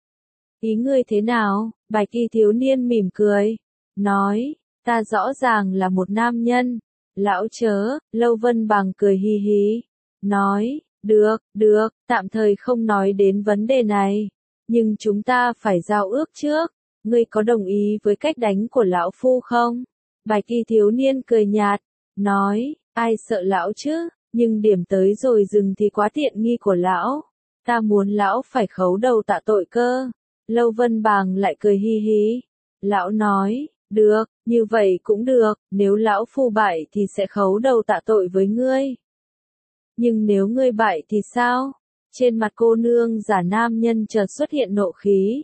Ý ngươi thế nào? Bạch y thiếu niên mỉm cười. Nói, ta rõ ràng là một nam nhân. Lão chớ, Lâu Vân Bàng cười hi hi. Nói, được, tạm thời không nói đến vấn đề này. Nhưng chúng ta phải giao ước trước. Ngươi có đồng ý với cách đánh của lão phu không? Bạch y thiếu niên cười nhạt. Nói, ai sợ lão chứ, nhưng điểm tới rồi dừng thì quá tiện nghi của lão. Ta muốn lão phải khấu đầu tạ tội cơ. Lâu Vân Bàng lại cười hi hi. Lão nói, được, như vậy cũng được, nếu lão phu bại thì sẽ khấu đầu tạ tội với ngươi. Nhưng nếu ngươi bại thì sao? Trên mặt cô nương giả nam nhân chợt xuất hiện nộ khí.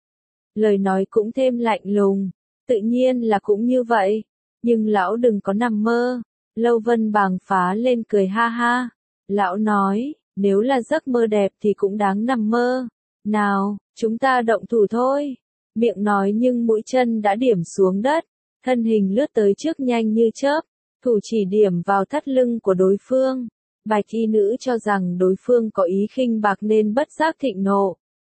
Lời nói cũng thêm lạnh lùng, tự nhiên là cũng như vậy, nhưng lão đừng có nằm mơ. Lâu Vân Bàng phá lên cười ha ha. Lão nói, nếu là giấc mơ đẹp thì cũng đáng nằm mơ. Nào, chúng ta động thủ thôi. Miệng nói nhưng mũi chân đã điểm xuống đất. Thân hình lướt tới trước nhanh như chớp. Thủ chỉ điểm vào thắt lưng của đối phương. Bạch y nữ cho rằng đối phương có ý khinh bạc nên bất giác thịnh nộ.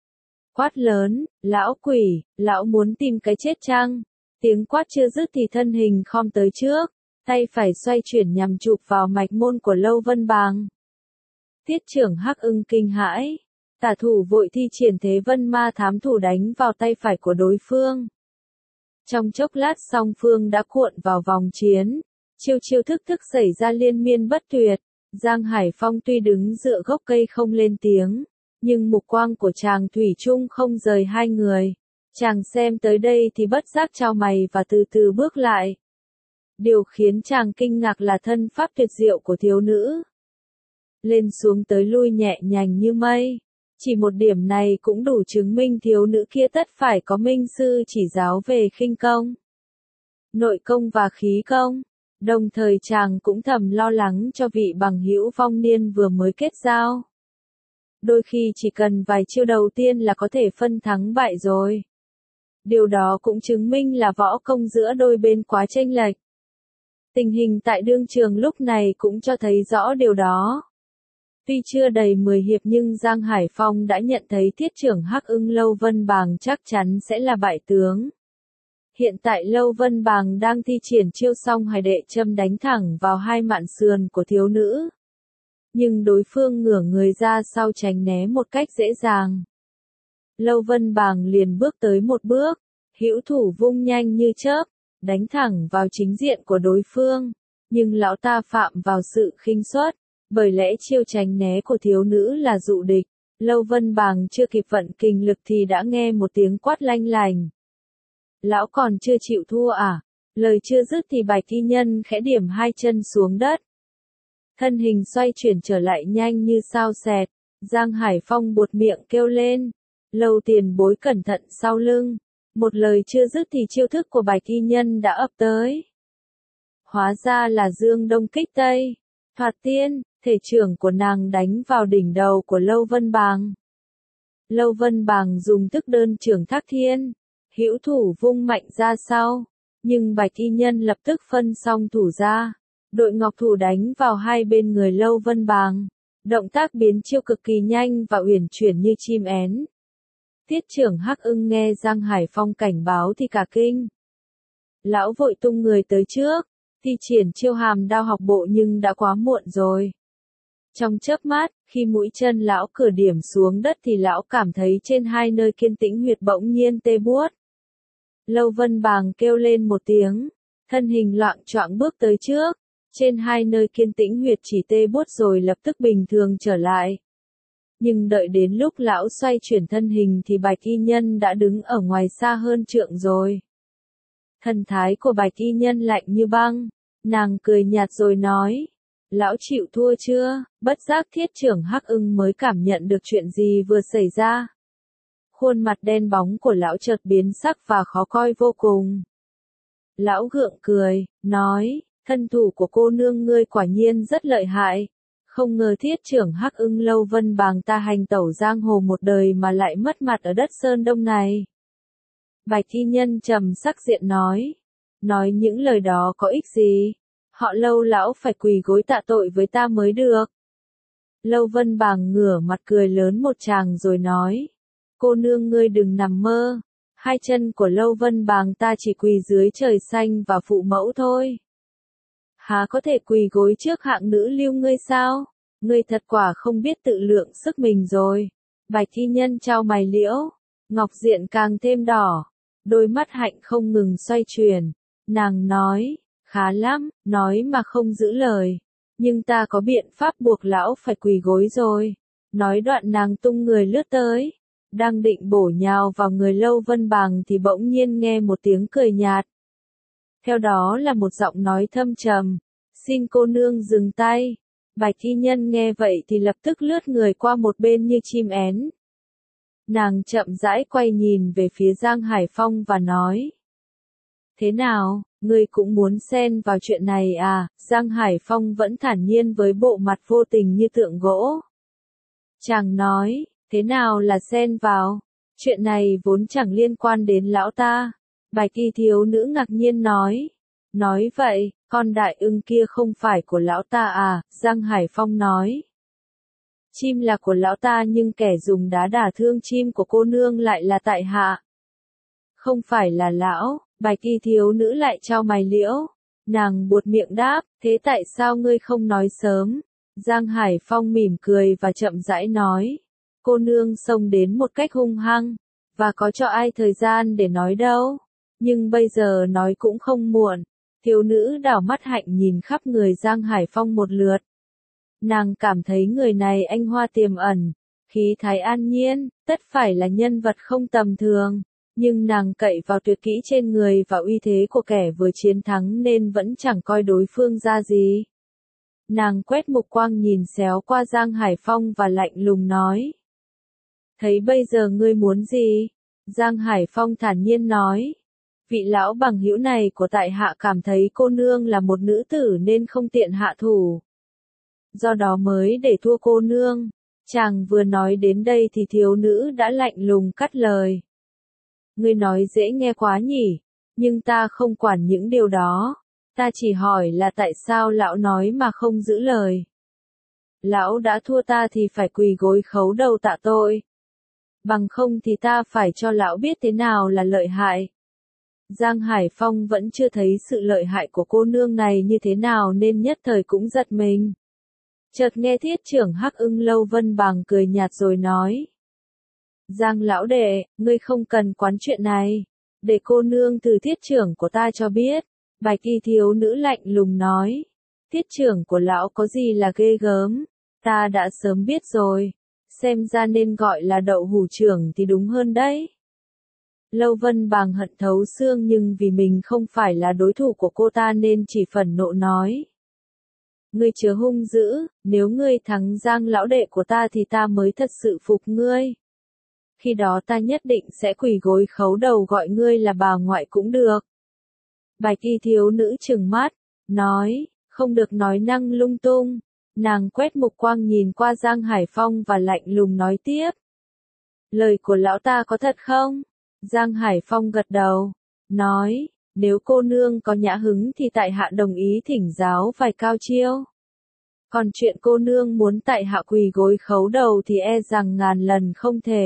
Quát lớn, lão quỷ, lão muốn tìm cái chết chăng? Tiếng quát chưa dứt thì thân hình khom tới trước. Tay phải xoay chuyển nhằm chụp vào mạch môn của Lâu Vân Bàng. Tiết trưởng Hắc Ưng kinh hãi. Tả thủ vội thi triển thế vân ma thám thủ đánh vào tay phải của đối phương. Trong chốc lát song phương đã cuộn vào vòng chiến. Chiêu thức xảy ra liên miên bất tuyệt. Giang Hải Phong tuy đứng dựa gốc cây không lên tiếng, nhưng mục quang của chàng thủy chung không rời hai người. Chàng xem tới đây thì bất giác chau mày và từ từ bước lại. Điều khiến chàng kinh ngạc là thân pháp tuyệt diệu của thiếu nữ. Lên xuống tới lui nhẹ nhàng như mây. Chỉ một điểm này cũng đủ chứng minh thiếu nữ kia tất phải có minh sư chỉ giáo về khinh công, nội công và khí công. Đồng thời chàng cũng thầm lo lắng cho vị bằng hữu vong niên vừa mới kết giao. Đôi khi chỉ cần vài chiêu đầu tiên là có thể phân thắng bại rồi. Điều đó cũng chứng minh là võ công giữa đôi bên quá chênh lệch. Tình hình tại đương trường lúc này cũng cho thấy rõ điều đó. Tuy chưa đầy 10 hiệp nhưng Giang Hải Phong đã nhận thấy Tiết trưởng Hắc Ưng Lâu Vân Bàng chắc chắn sẽ là bại tướng. Hiện tại Lâu Vân Bàng đang thi triển chiêu song hải đệ châm đánh thẳng vào hai mạn sườn của thiếu nữ. Nhưng đối phương ngửa người ra sau tránh né một cách dễ dàng. Lâu Vân Bàng liền bước tới một bước, hữu thủ vung nhanh như chớp, đánh thẳng vào chính diện của đối phương. Nhưng lão ta phạm vào sự khinh suất, bởi lẽ chiêu tránh né của thiếu nữ là dụ địch. Lâu Vân Bàng chưa kịp vận kình lực thì đã nghe một tiếng quát lanh lành. Lão còn chưa chịu thua à? Lời chưa dứt thì bạch y nhân khẽ điểm hai chân xuống đất. Thân hình xoay chuyển trở lại nhanh như sao xẹt. Giang Hải Phong buột miệng kêu lên. Lâu tiền bối cẩn thận sau lưng. Một lời chưa dứt thì chiêu thức của Bạch Y Nhân đã ập tới. Hóa ra là Dương Đông kích Tây. Thoạt tiên, thể trưởng của nàng đánh vào đỉnh đầu của Lâu Vân Bàng. Lâu Vân Bàng dùng thức đơn trưởng Thác Thiên. Hữu thủ vung mạnh ra sau. Nhưng Bạch Y Nhân lập tức phân song thủ ra. Đội ngọc thủ đánh vào hai bên người Lâu Vân Bàng. Động tác biến chiêu cực kỳ nhanh và uyển chuyển như chim én. Tiết trưởng Hắc Ưng nghe Giang Hải Phong cảnh báo thì cả kinh. Lão vội tung người tới trước, thi triển chiêu hàm đao học bộ nhưng đã quá muộn rồi. Trong chớp mắt, khi mũi chân lão cử điểm xuống đất thì lão cảm thấy trên hai nơi kiên tĩnh huyệt bỗng nhiên tê buốt. Lâu Vân Bàng kêu lên một tiếng, thân hình loạng choạng bước tới trước, trên hai nơi kiên tĩnh huyệt chỉ tê buốt rồi lập tức bình thường trở lại. Nhưng đợi đến lúc lão xoay chuyển thân hình thì Bạch Y Nhân đã đứng ở ngoài xa hơn trượng rồi. Thần thái của Bạch Y Nhân lạnh như băng, nàng cười nhạt rồi nói, lão chịu thua chưa? Bất giác Thiết trưởng Hắc Ưng mới cảm nhận được chuyện gì vừa xảy ra. Khuôn mặt đen bóng của lão chợt biến sắc và khó coi vô cùng. Lão gượng cười, nói, thân thủ của cô nương ngươi quả nhiên rất lợi hại. Không ngờ Thiết trưởng Hắc Ưng Lâu Vân Bàng ta hành tẩu giang hồ một đời mà lại mất mặt ở đất Sơn Đông này. Bạch Y Nhân trầm sắc diện nói những lời đó có ích gì? Họ Lâu lão phải quỳ gối tạ tội với ta mới được. Lâu Vân Bàng ngửa mặt cười lớn một tràng rồi nói, cô nương ngươi đừng nằm mơ, hai chân của Lâu Vân Bàng ta chỉ quỳ dưới trời xanh và phụ mẫu thôi. Há có thể quỳ gối trước hạng nữ lưu ngươi sao? Ngươi thật quả không biết tự lượng sức mình rồi. Bạch Y Nhân chau mày liễu, ngọc diện càng thêm đỏ, đôi mắt hạnh không ngừng xoay chuyển. Nàng nói, khá lắm, nói mà không giữ lời. Nhưng ta có biện pháp buộc lão phải quỳ gối rồi. Nói đoạn nàng tung người lướt tới. Đang định bổ nhào vào người Lâu Vân Bàng thì bỗng nhiên nghe một tiếng cười nhạt. Theo đó là một giọng nói thâm trầm, xin cô nương dừng tay. Bạch Y Nhân nghe vậy thì lập tức lướt người qua một bên như chim én. Nàng chậm rãi quay nhìn về phía Giang Hải Phong và nói, thế nào, ngươi cũng muốn xen vào chuyện này à? Giang Hải Phong vẫn thản nhiên với bộ mặt vô tình như tượng gỗ. Chàng nói, thế nào là xen vào? Chuyện này vốn chẳng liên quan đến lão ta. Bạch Y thiếu nữ ngạc nhiên nói vậy, con đại ưng kia không phải của lão ta à? Giang Hải Phong nói, chim là của lão ta nhưng kẻ dùng đá đả thương chim của cô nương lại là tại hạ. Không phải là lão. Bạch Y thiếu nữ lại chau mày liễu, nàng buột miệng đáp, thế tại sao ngươi không nói sớm? Giang Hải Phong mỉm cười và chậm rãi nói, cô nương xông đến một cách hung hăng, và có cho ai thời gian để nói đâu, nhưng bây giờ nói cũng không muộn. Thiếu nữ đảo mắt hạnh nhìn khắp người Giang Hải Phong một lượt. Nàng cảm thấy người này anh hoa tiềm ẩn, khí thái an nhiên, tất phải là nhân vật không tầm thường. Nhưng nàng cậy vào tuyệt kỹ trên người và uy thế của kẻ vừa chiến thắng nên vẫn chẳng coi đối phương ra gì. Nàng quét mục quang nhìn xéo qua Giang Hải Phong và lạnh lùng nói, thấy bây giờ ngươi muốn gì? Giang Hải Phong thản nhiên nói, vị lão bằng hữu này của tại hạ cảm thấy cô nương là một nữ tử nên không tiện hạ thủ. Do đó mới để thua cô nương. Chàng vừa nói đến đây thì thiếu nữ đã lạnh lùng cắt lời. Ngươi nói dễ nghe quá nhỉ, nhưng ta không quản những điều đó. Ta chỉ hỏi là tại sao lão nói mà không giữ lời. Lão đã thua ta thì phải quỳ gối khấu đầu tạ tội. Bằng không thì ta phải cho lão biết thế nào là lợi hại. Giang Hải Phong vẫn chưa thấy sự lợi hại của cô nương này như thế nào nên nhất thời cũng giật mình. Chợt nghe Thiết trưởng Hắc Ưng Lâu Vân Bàng cười nhạt rồi nói. Giang lão đệ, ngươi không cần quán chuyện này. Để cô nương từ thiết trưởng của ta cho biết. Bạch Y thiếu nữ lạnh lùng nói. Thiết trưởng của lão có gì là ghê gớm. Ta đã sớm biết rồi. Xem ra nên gọi là đậu hủ trưởng thì đúng hơn đấy. Lâu Vân Bàng hận thấu xương nhưng vì mình không phải là đối thủ của cô ta nên chỉ phẫn nộ nói. Ngươi chớ hung dữ, nếu ngươi thắng Giang lão đệ của ta thì ta mới thật sự phục ngươi. Khi đó ta nhất định sẽ quỳ gối khấu đầu gọi ngươi là bà ngoại cũng được. Bạch y thiếu nữ trừng mắt, nói, không được nói năng lung tung. Nàng quét mục quang nhìn qua Giang Hải Phong và lạnh lùng nói tiếp. Lời của lão ta có thật không? Giang Hải Phong gật đầu, nói, nếu cô nương có nhã hứng thì tại hạ đồng ý thỉnh giáo vài cao chiêu. Còn chuyện cô nương muốn tại hạ quỳ gối khấu đầu thì e rằng ngàn lần không thể.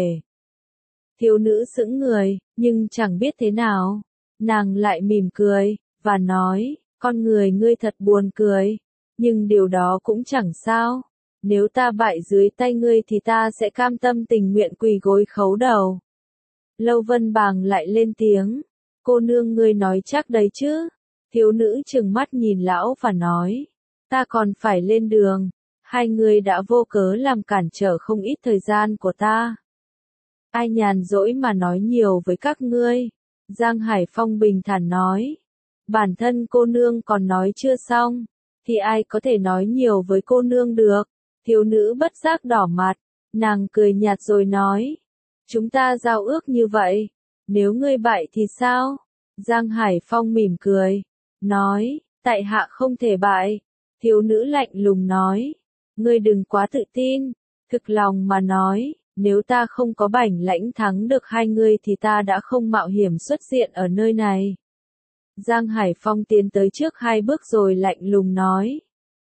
Thiếu nữ sững người, nhưng chẳng biết thế nào. Nàng lại mỉm cười, và nói, con người ngươi thật buồn cười. Nhưng điều đó cũng chẳng sao. Nếu ta bại dưới tay ngươi thì ta sẽ cam tâm tình nguyện quỳ gối khấu đầu. Lâu Vân Bàng lại lên tiếng. Cô nương ngươi nói chắc đấy chứ. Thiếu nữ trừng mắt nhìn lão và nói. Ta còn phải lên đường. Hai người đã vô cớ làm cản trở không ít thời gian của ta. Ai nhàn rỗi mà nói nhiều với các ngươi. Giang Hải Phong bình thản nói. Bản thân cô nương còn nói chưa xong. Thì ai có thể nói nhiều với cô nương được. Thiếu nữ bất giác đỏ mặt. Nàng cười nhạt rồi nói. Chúng ta giao ước như vậy. Nếu ngươi bại thì sao? Giang Hải Phong mỉm cười. Nói, tại hạ không thể bại. Thiếu nữ lạnh lùng nói. Ngươi đừng quá tự tin. Thực lòng mà nói, nếu ta không có bảnh lãnh thắng được hai ngươi thì ta đã không mạo hiểm xuất hiện ở nơi này. Giang Hải Phong tiến tới trước 2 bước rồi lạnh lùng nói.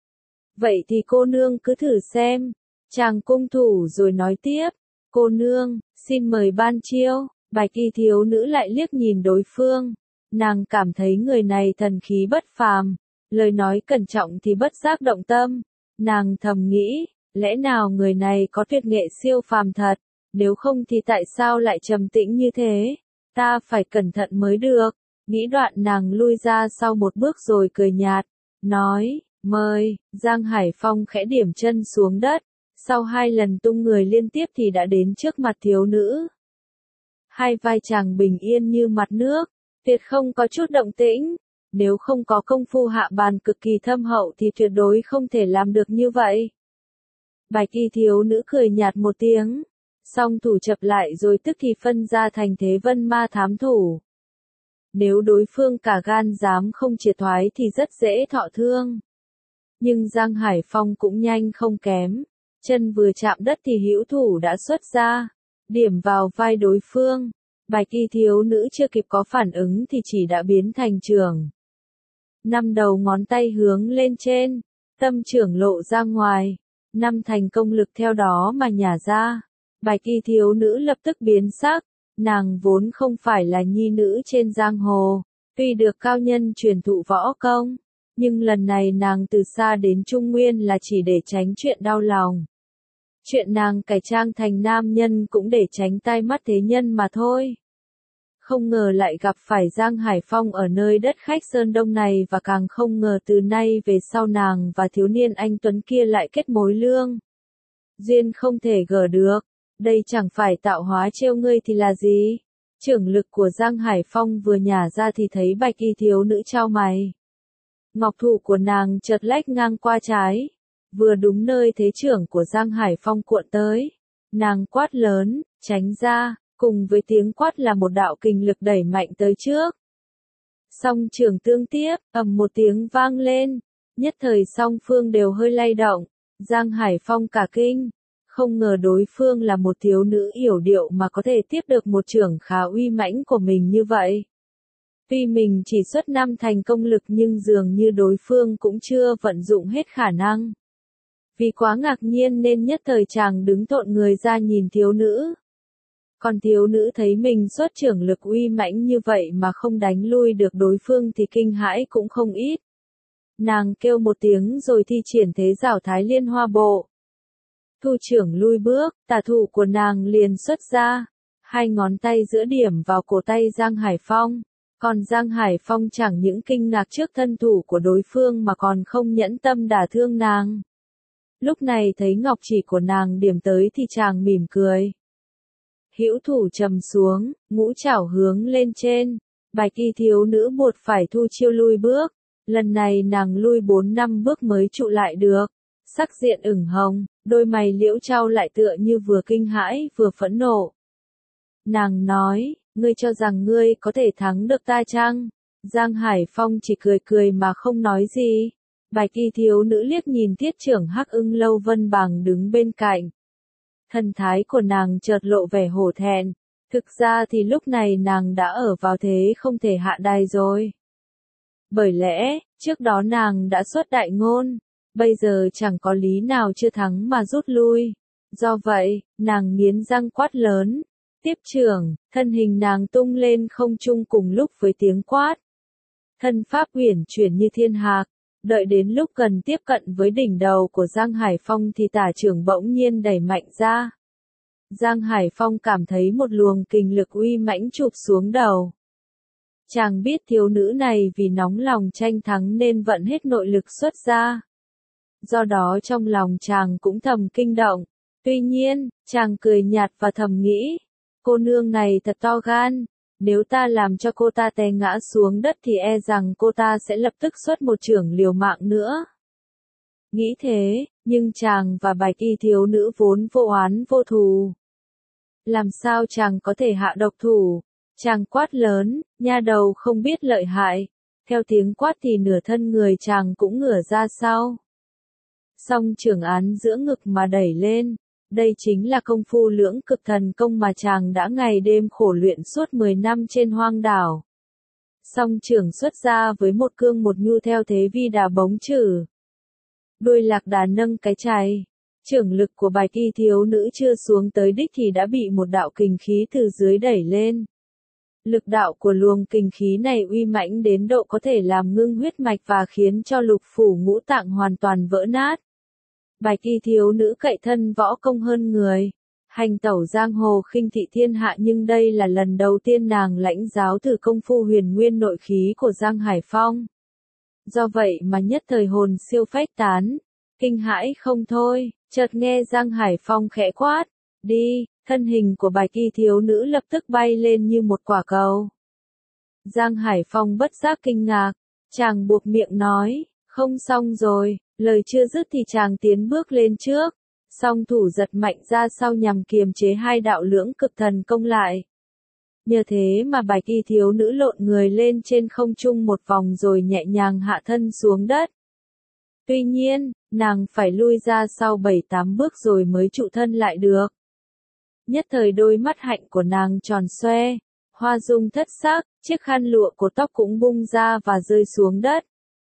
Vậy thì cô nương cứ thử xem. Chàng cung thủ rồi nói tiếp. Cô nương, xin mời ban chiêu. Bạch y thiếu nữ lại liếc nhìn đối phương. Nàng cảm thấy người này thần khí bất phàm. Lời nói cẩn trọng thì bất giác động tâm. Nàng thầm nghĩ, lẽ nào người này có tuyệt nghệ siêu phàm thật. Nếu không thì tại sao lại trầm tĩnh như thế. Ta phải cẩn thận mới được. Nghĩ đoạn nàng lui ra sau một bước rồi cười nhạt. Nói, mời. Giang Hải Phong khẽ điểm chân xuống đất. Sau 2 lần tung người liên tiếp thì đã đến trước mặt thiếu nữ. Hai vai chàng bình yên như mặt nước, tuyệt không có chút động tĩnh. Nếu không có công phu hạ bàn cực kỳ thâm hậu thì tuyệt đối không thể làm được như vậy. Bạch y thiếu nữ cười nhạt một tiếng, song thủ chập lại rồi tức thì phân ra thành thế vân ma thám thủ. Nếu đối phương cả gan dám không triệt thoái thì rất dễ thọ thương. Nhưng Giang Hải Phong cũng nhanh không kém. Chân vừa chạm đất thì hữu thủ đã xuất ra, điểm vào vai đối phương. Bạch y thiếu nữ chưa kịp có phản ứng thì chỉ đã biến thành chưởng. 5 đầu ngón tay hướng lên trên, tâm chưởng lộ ra ngoài. 5 thành công lực theo đó mà nhả ra. Bạch y thiếu nữ lập tức biến sắc. Nàng vốn không phải là nhi nữ trên giang hồ, tuy được cao nhân truyền thụ võ công, nhưng lần này nàng từ xa đến Trung Nguyên là chỉ để tránh chuyện đau lòng. Chuyện nàng cải trang thành nam nhân cũng để tránh tai mắt thế nhân mà thôi. Không ngờ lại gặp phải Giang Hải Phong ở nơi đất khách Sơn Đông này và càng không ngờ từ nay về sau nàng và thiếu niên anh Tuấn kia lại kết mối lương. Duyên không thể gỡ được. Đây chẳng phải tạo hóa trêu ngươi thì là gì? Chưởng lực của Giang Hải Phong vừa nhả ra thì thấy bạch y thiếu nữ chau mày. Ngọc thủ của nàng chợt lách ngang qua trái. Vừa đúng nơi thế chưởng của Giang Hải Phong cuộn tới. Nàng quát lớn, tránh ra, cùng với tiếng quát là một đạo kình lực đẩy mạnh tới trước. Song chưởng tương tiếp, ầm một tiếng vang lên. Nhất thời song phương đều hơi lay động. Giang Hải Phong cả kinh. Không ngờ đối phương là một thiếu nữ yểu điệu mà có thể tiếp được một chưởng khá uy mãnh của mình như vậy. Tuy mình chỉ xuất 5 thành công lực nhưng dường như đối phương cũng chưa vận dụng hết khả năng. Vì quá ngạc nhiên nên nhất thời chàng đứng thộn người ra nhìn thiếu nữ. Còn thiếu nữ thấy mình xuất chưởng lực uy mãnh như vậy mà không đánh lui được đối phương thì kinh hãi cũng không ít. Nàng kêu một tiếng rồi thi triển thế giảo thái liên hoa bộ. Thu chưởng lui bước, tả thủ của nàng liền xuất ra. 2 ngón tay giữa điểm vào cổ tay Giang Hải Phong. Còn Giang Hải Phong chẳng những kinh ngạc trước thân thủ của đối phương mà còn không nhẫn tâm đả thương nàng. Lúc này thấy ngọc chỉ của nàng điểm tới thì chàng mỉm cười. Hữu thủ trầm xuống, ngũ trảo hướng lên trên. Bạch y thiếu nữ buộc phải thu chiêu lui bước. Lần này nàng lui 4 năm bước mới trụ lại được, sắc diện ửng hồng, đôi mày liễu chau lại tựa như vừa kinh hãi vừa phẫn nộ. Nàng nói, ngươi cho rằng ngươi có thể thắng được ta chăng? Giang Hải Phong chỉ cười cười mà không nói gì. Bạch y thiếu nữ liếc nhìn tiết trưởng Hắc Ưng Lâu Vân Bàng đứng bên cạnh. Thần thái của nàng chợt lộ vẻ hổ thẹn. Thực ra thì lúc này nàng đã ở vào thế không thể hạ đài rồi. Bởi lẽ, trước đó nàng đã xuất đại ngôn, bây giờ chẳng có lý nào chưa thắng mà rút lui. Do vậy, nàng nghiến răng quát lớn. Tiếp trưởng, thân hình nàng tung lên không trung cùng lúc với tiếng quát. Thân pháp uyển chuyển như thiên hạc, đợi đến lúc gần tiếp cận với đỉnh đầu của Giang Hải Phong thì tả trưởng bỗng nhiên đẩy mạnh ra. Giang Hải Phong cảm thấy một luồng kình lực uy mãnh chụp xuống đầu. Chàng biết thiếu nữ này vì nóng lòng tranh thắng nên vận hết nội lực xuất ra. Do đó trong lòng chàng cũng thầm kinh động. Tuy nhiên, chàng cười nhạt và thầm nghĩ, cô nương này thật to gan, nếu ta làm cho cô ta té ngã xuống đất thì e rằng cô ta sẽ lập tức xuất một chưởng liều mạng nữa. Nghĩ thế, nhưng chàng và bạch y thiếu nữ vốn vô oán vô thù. Làm sao chàng có thể hạ độc thủ? Chàng quát lớn, nha đầu không biết lợi hại. Theo tiếng quát thì nửa thân người chàng cũng ngửa ra sau. Song chưởng án giữa ngực mà đẩy lên. Đây chính là công phu lưỡng cực thần công mà chàng đã ngày đêm khổ luyện suốt 10 năm trên hoang đảo. Song chưởng xuất ra với một cương một nhu theo thế vi đà bóng chử. Đuôi lạc đà nâng cái chày. Chưởng lực của bạch y thiếu nữ chưa xuống tới đích thì đã bị một đạo kình khí từ dưới đẩy lên. Lực đạo của luồng kình khí này uy mãnh đến độ có thể làm ngưng huyết mạch và khiến cho lục phủ ngũ tạng hoàn toàn vỡ nát. Bạch y thiếu nữ cậy thân võ công hơn người, hành tẩu giang hồ khinh thị thiên hạ, nhưng đây là lần đầu tiên nàng lãnh giáo thử công phu huyền nguyên nội khí của Giang Hải Phong. Do vậy mà nhất thời hồn siêu phách tán, kinh hãi không thôi, chợt nghe Giang Hải Phong khẽ quát, đi, thân hình của bạch y thiếu nữ lập tức bay lên như một quả cầu. Giang Hải Phong bất giác kinh ngạc, chàng buộc miệng nói, không xong rồi. Lời chưa dứt thì chàng tiến bước lên trước, song thủ giật mạnh ra sau nhằm kiềm chế hai đạo lưỡng cực thần công lại. Nhờ thế mà bạch y thiếu nữ lộn người lên trên không trung một vòng rồi nhẹ nhàng hạ thân xuống đất. Tuy nhiên, nàng phải lui ra sau 7-8 bước rồi mới trụ thân lại được. Nhất thời đôi mắt hạnh của nàng tròn xoe, hoa dung thất sắc, chiếc khăn lụa của tóc cũng bung ra và rơi xuống đất.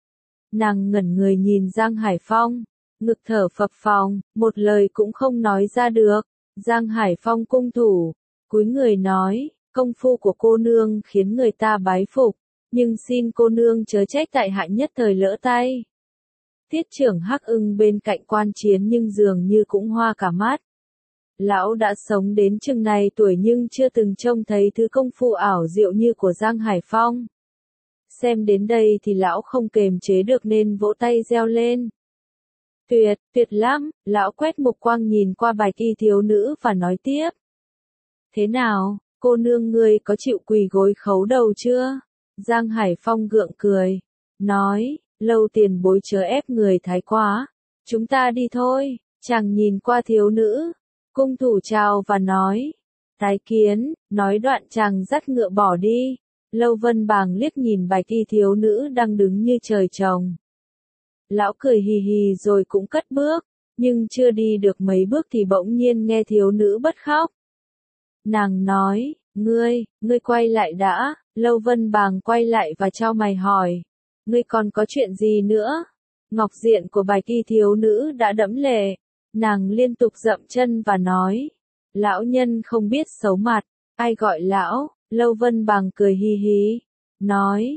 Nàng ngẩn người nhìn Giang Hải Phong, ngực thở phập phồng, một lời cũng không nói ra được. Giang Hải Phong cung thủ, cúi người nói, công phu của cô nương khiến người ta bái phục, nhưng xin cô nương chớ trách tại hạ nhất thời lỡ tay. Tiết trưởng Hắc Ưng bên cạnh quan chiến nhưng dường như cũng hoa cả mắt. Lão đã sống đến chừng này tuổi nhưng chưa từng trông thấy thứ công phu ảo diệu như của Giang Hải Phong. Xem đến đây thì lão không kềm chế được nên vỗ tay reo lên. Tuyệt, tuyệt lắm, lão quét mục quang nhìn qua bạch y thiếu nữ và nói tiếp. Thế nào, cô nương ngươi có chịu quỳ gối khấu đầu chưa? Giang Hải Phong gượng cười, nói, Lâu tiền bối chớ ép người thái quá, chúng ta đi thôi. Chàng nhìn qua thiếu nữ, cung thủ chào và nói, tái kiến, nói đoạn chàng dắt ngựa bỏ đi. Lâu Vân Bàng liếc nhìn bạch y thiếu nữ đang đứng như trời trồng. Lão cười hì hì rồi cũng cất bước, nhưng chưa đi được mấy bước thì bỗng nhiên nghe thiếu nữ bật khóc. Nàng nói, ngươi quay lại đã. Lâu Vân Bàng quay lại và chau mày hỏi, ngươi còn có chuyện gì nữa? Ngọc diện của bạch y thiếu nữ đã đẫm lệ, nàng liên tục dậm chân và nói, lão nhân không biết xấu mặt, ai gọi lão? Lâu Vân Bàng cười hi hí, nói,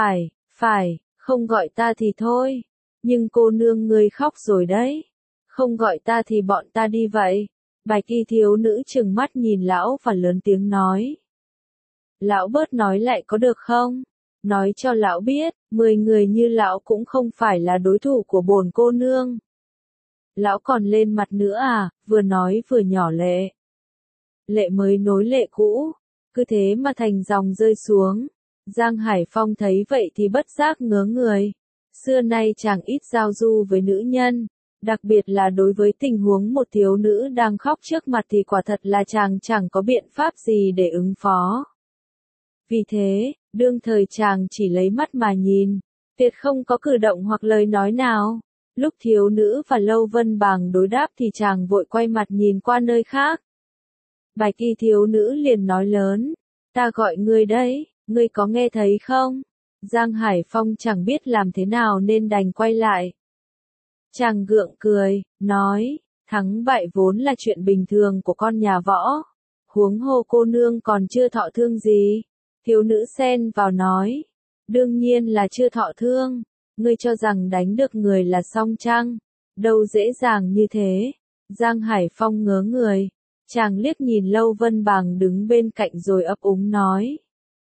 phải, không gọi ta thì thôi, nhưng cô nương ngươi khóc rồi đấy, không gọi ta thì bọn ta đi vậy. Bạch y thiếu nữ trừng mắt nhìn lão và lớn tiếng nói, lão bớt nói lại có được không? Nói cho lão biết, 10 người như lão cũng không phải là đối thủ của bổn cô nương. Lão còn lên mặt nữa à? Vừa nói vừa nhỏ lệ. Lệ mới nối lệ cũ, cứ thế mà thành dòng rơi xuống. Giang Hải Phong thấy vậy thì bất giác ngớ người. Xưa nay chàng ít giao du với nữ nhân, đặc biệt là đối với tình huống một thiếu nữ đang khóc trước mặt thì quả thật là chàng chẳng có biện pháp gì để ứng phó. Vì thế, đương thời chàng chỉ lấy mắt mà nhìn, tuyệt không có cử động hoặc lời nói nào. Lúc thiếu nữ và Lâu Vân Bàng đối đáp thì chàng vội quay mặt nhìn qua nơi khác. Bạch y thiếu nữ liền nói lớn, ta gọi ngươi đấy, ngươi có nghe thấy không? Giang Hải Phong chẳng biết làm thế nào nên đành quay lại. Chàng gượng cười, nói, thắng bại vốn là chuyện bình thường của con nhà võ. Huống hồ cô nương còn chưa thọ thương gì. Thiếu nữ xen vào nói, đương nhiên là chưa thọ thương. Ngươi cho rằng đánh được người là xong chăng? Đâu dễ dàng như thế. Giang Hải Phong ngớ người. Chàng liếc nhìn Lâu Vân Bàng đứng bên cạnh rồi ấp úng nói.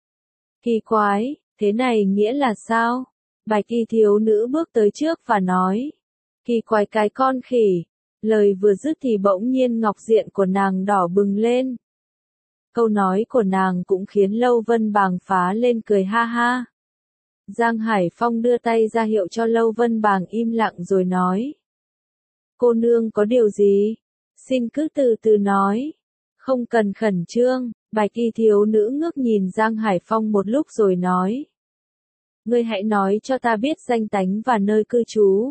Kỳ quái, thế này nghĩa là sao? Bạch y thiếu nữ bước tới trước và nói. Kỳ quái cái con khỉ. Lời vừa dứt thì bỗng nhiên ngọc diện của nàng đỏ bừng lên. Câu nói của nàng cũng khiến Lâu Vân Bàng phá lên cười ha ha. Giang Hải Phong đưa tay ra hiệu cho Lâu Vân Bàng im lặng rồi nói. Cô nương có điều gì? Xin cứ từ từ nói. Không cần khẩn trương. Bạch y thiếu nữ ngước nhìn Giang Hải Phong một lúc rồi nói. Ngươi hãy nói cho ta biết danh tánh và nơi cư trú.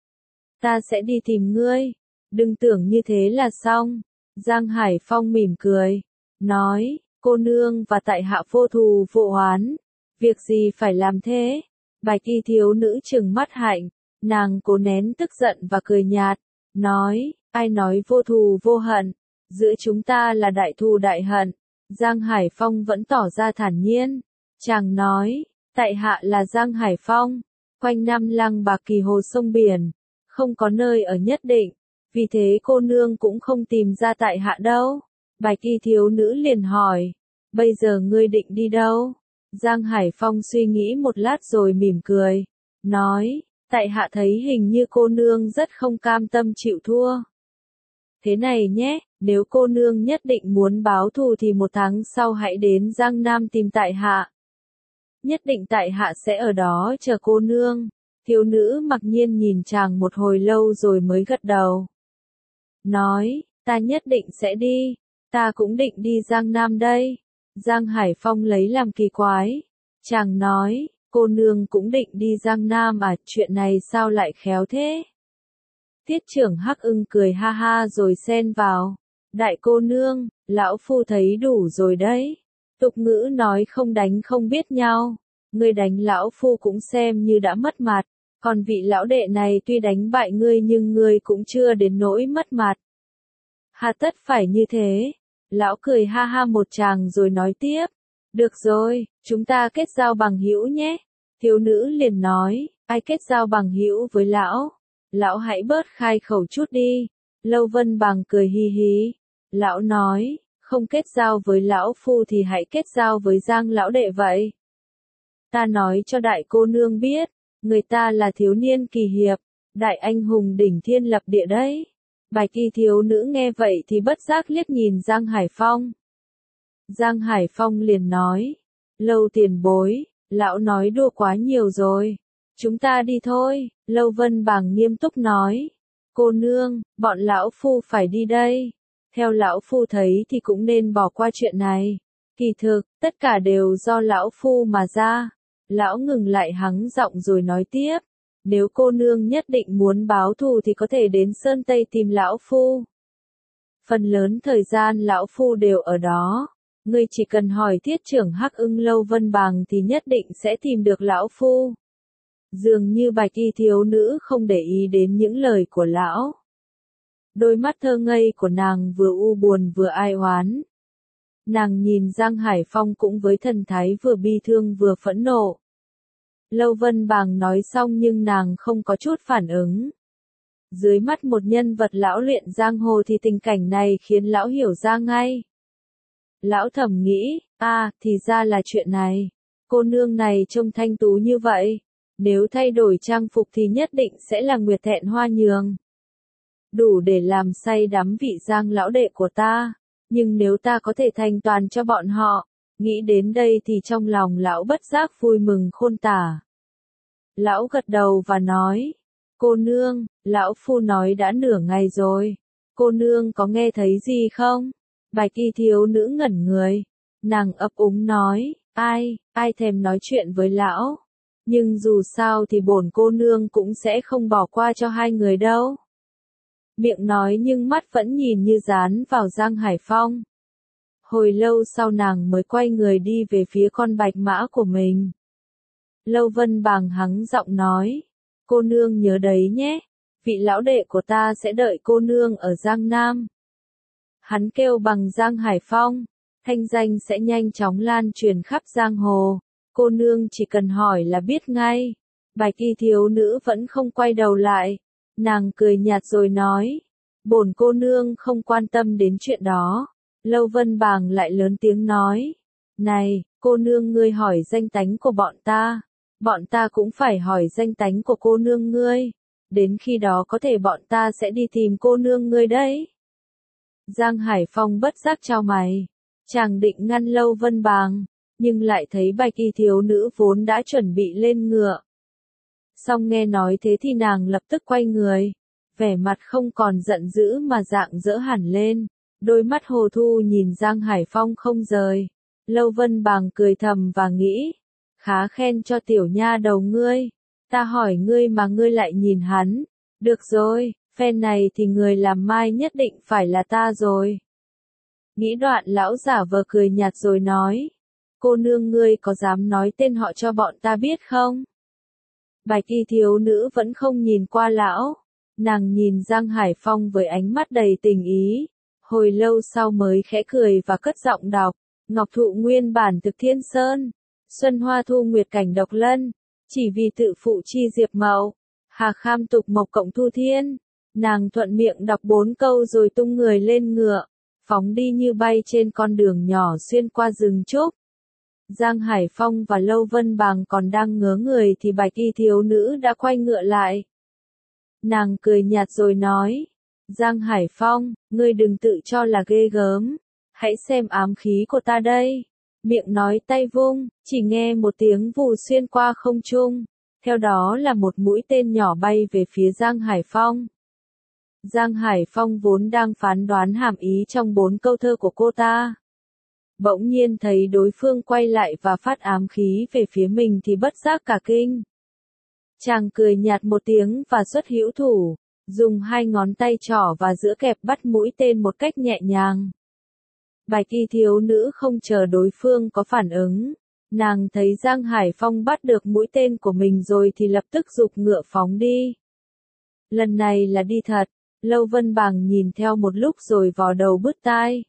Ta sẽ đi tìm ngươi. Đừng tưởng như thế là xong. Giang Hải Phong mỉm cười. Nói, cô nương và tại hạ vô thù vô oán. Việc gì phải làm thế? Bạch y thiếu nữ trừng mắt hạnh. Nàng cố nén tức giận và cười nhạt. Nói, ai nói vô thù vô hận? Giữa chúng ta là đại thù đại hận. Giang Hải Phong vẫn tỏ ra thản nhiên. Chàng nói, tại hạ là Giang Hải Phong. Quanh năm lang bạc kỳ hồ sông biển. Không có nơi ở nhất định. Vì thế cô nương cũng không tìm ra tại hạ đâu. Bạch y thiếu nữ liền hỏi. Bây giờ ngươi định đi đâu? Giang Hải Phong suy nghĩ một lát rồi mỉm cười. Nói, tại hạ thấy hình như cô nương rất không cam tâm chịu thua. Thế này nhé, nếu cô nương nhất định muốn báo thù thì 1 tháng sau hãy đến Giang Nam tìm tại hạ. Nhất định tại hạ sẽ ở đó chờ cô nương. Thiếu nữ mặc nhiên nhìn chàng một hồi lâu rồi mới gật đầu. Nói, ta nhất định sẽ đi. Ta cũng định đi Giang Nam đây. Giang Hải Phong lấy làm kỳ quái. Chàng nói, cô nương cũng định đi Giang Nam à, chuyện này sao lại khéo thế? Tiết trưởng Hắc Ưng cười ha ha rồi xen vào. Đại cô nương, lão phu thấy đủ rồi đấy. Tục ngữ nói không đánh không biết nhau. Ngươi đánh lão phu cũng xem như đã mất mặt. Còn vị lão đệ này tuy đánh bại ngươi nhưng ngươi cũng chưa đến nỗi mất mặt. Hà tất phải như thế. Lão cười ha ha một tràng rồi nói tiếp. Được rồi, chúng ta kết giao bằng hữu nhé. Thiếu nữ liền nói, ai kết giao bằng hữu với lão? Lão hãy bớt khai khẩu chút đi. Lâu Vân Bàng cười hi hi. Lão nói, không kết giao với lão phu thì hãy kết giao với Giang lão đệ vậy. Ta nói cho đại cô nương biết, người ta là thiếu niên kỳ hiệp, đại anh hùng đỉnh thiên lập địa đấy. Bạch y thiếu nữ nghe vậy thì bất giác liếc nhìn Giang Hải Phong. Giang Hải Phong liền nói, Lâu tiền bối, lão nói đùa quá nhiều rồi. Chúng ta đi thôi. Lâu Vân Bàng nghiêm túc nói. Cô nương, bọn lão phu phải đi đây. Theo lão phu thấy thì cũng nên bỏ qua chuyện này. Kỳ thực, tất cả đều do lão phu mà ra. Lão ngừng lại hắng giọng rồi nói tiếp. Nếu cô nương nhất định muốn báo thù thì có thể đến Sơn Tây tìm lão phu. Phần lớn thời gian lão phu đều ở đó. Ngươi chỉ cần hỏi Tiết trưởng Hắc Ưng Lâu Vân Bàng thì nhất định sẽ tìm được lão phu. Dường như bạch y thiếu nữ không để ý đến những lời của lão. Đôi mắt thơ ngây của nàng vừa u buồn vừa ai oán. Nàng nhìn Giang Hải Phong cũng với thần thái vừa bi thương vừa phẫn nộ. Lâu Vân Bàng nói xong nhưng nàng không có chút phản ứng. Dưới mắt một nhân vật lão luyện giang hồ thì tình cảnh này khiến lão hiểu ra ngay. Lão thầm nghĩ, thì ra là chuyện này. Cô nương này trông thanh tú như vậy. Nếu thay đổi trang phục thì nhất định sẽ là Nguyệt Thẹn Hoa Nhường. Đủ để làm say đắm vị Giang lão đệ của ta. Nhưng nếu ta có thể thành toàn cho bọn họ, nghĩ đến đây thì trong lòng lão bất giác vui mừng khôn tả. Lão gật đầu và nói, cô nương, lão phu nói đã nửa ngày rồi, cô nương có nghe thấy gì không? Bạch y thiếu nữ ngẩn người, nàng ấp úng nói, ai thèm nói chuyện với lão, nhưng dù sao thì bổn cô nương cũng sẽ không bỏ qua cho hai người đâu. Miệng nói nhưng mắt vẫn nhìn như dán vào Giang Hải Phong. Hồi lâu sau nàng mới quay người đi về phía con bạch mã của mình. Lâu Vân Bàng hắng giọng nói, cô nương nhớ đấy nhé, vị lão đệ của ta sẽ đợi cô nương ở Giang Nam. Hắn kêu bằng Giang Hải Phong, thanh danh sẽ nhanh chóng lan truyền khắp giang hồ, cô nương chỉ cần hỏi là biết ngay. Bạch y thiếu nữ vẫn không quay đầu lại, nàng cười nhạt rồi nói, bổn cô nương không quan tâm đến chuyện đó. Lâu Vân Bàng lại lớn tiếng nói, này, cô nương ngươi hỏi danh tánh của bọn ta cũng phải hỏi danh tánh của cô nương ngươi, đến khi đó có thể bọn ta sẽ đi tìm cô nương ngươi đấy. Giang Hải Phong bất giác chau mày, chàng định ngăn Lâu Vân Bàng, nhưng lại thấy bạch y thiếu nữ vốn đã chuẩn bị lên ngựa. Xong nghe nói thế thì nàng lập tức quay người, vẻ mặt không còn giận dữ mà rạng rỡ hẳn lên, đôi mắt hồ thu nhìn Giang Hải Phong không rời. Lâu Vân Bàng cười thầm và nghĩ, khá khen cho tiểu nha đầu ngươi, ta hỏi ngươi mà ngươi lại nhìn hắn, được rồi, phen này thì người làm mai nhất định phải là ta rồi. Nghĩ đoạn lão giả vờ cười nhạt rồi nói, cô nương ngươi có dám nói tên họ cho bọn ta biết không? Bạch y thiếu nữ vẫn không nhìn qua lão, nàng nhìn Giang Hải Phong với ánh mắt đầy tình ý, hồi lâu sau mới khẽ cười và cất giọng đọc, ngọc thụ nguyên bản thực thiên sơn, xuân hoa thu nguyệt cảnh độc lân, chỉ vì tự phụ chi diệp mậu, hà kham tục mộc cộng thu thiên. Nàng thuận miệng đọc 4 câu rồi tung người lên ngựa, phóng đi như bay trên con đường nhỏ xuyên qua rừng trúc. Giang Hải Phong và Lâu Vân Bàng còn đang ngớ người thì bạch y thiếu nữ đã quay ngựa lại. Nàng cười nhạt rồi nói, Giang Hải Phong, ngươi đừng tự cho là ghê gớm, hãy xem ám khí của ta đây. Miệng nói tay vung, chỉ nghe một tiếng vù xuyên qua không trung, theo đó là một mũi tên nhỏ bay về phía Giang Hải Phong. Giang Hải Phong vốn đang phán đoán hàm ý trong 4 câu thơ của cô ta. Bỗng nhiên thấy đối phương quay lại và phát ám khí về phía mình thì bất giác cả kinh. Chàng cười nhạt một tiếng và xuất hữu thủ, dùng 2 ngón tay trỏ và giữa kẹp bắt mũi tên một cách nhẹ nhàng. Bạch y thiếu nữ không chờ đối phương có phản ứng, nàng thấy Giang Hải Phong bắt được mũi tên của mình rồi thì lập tức giục ngựa phóng đi. Lần này là đi thật. Lâu Vân Bàng nhìn theo một lúc rồi vò đầu bứt tai.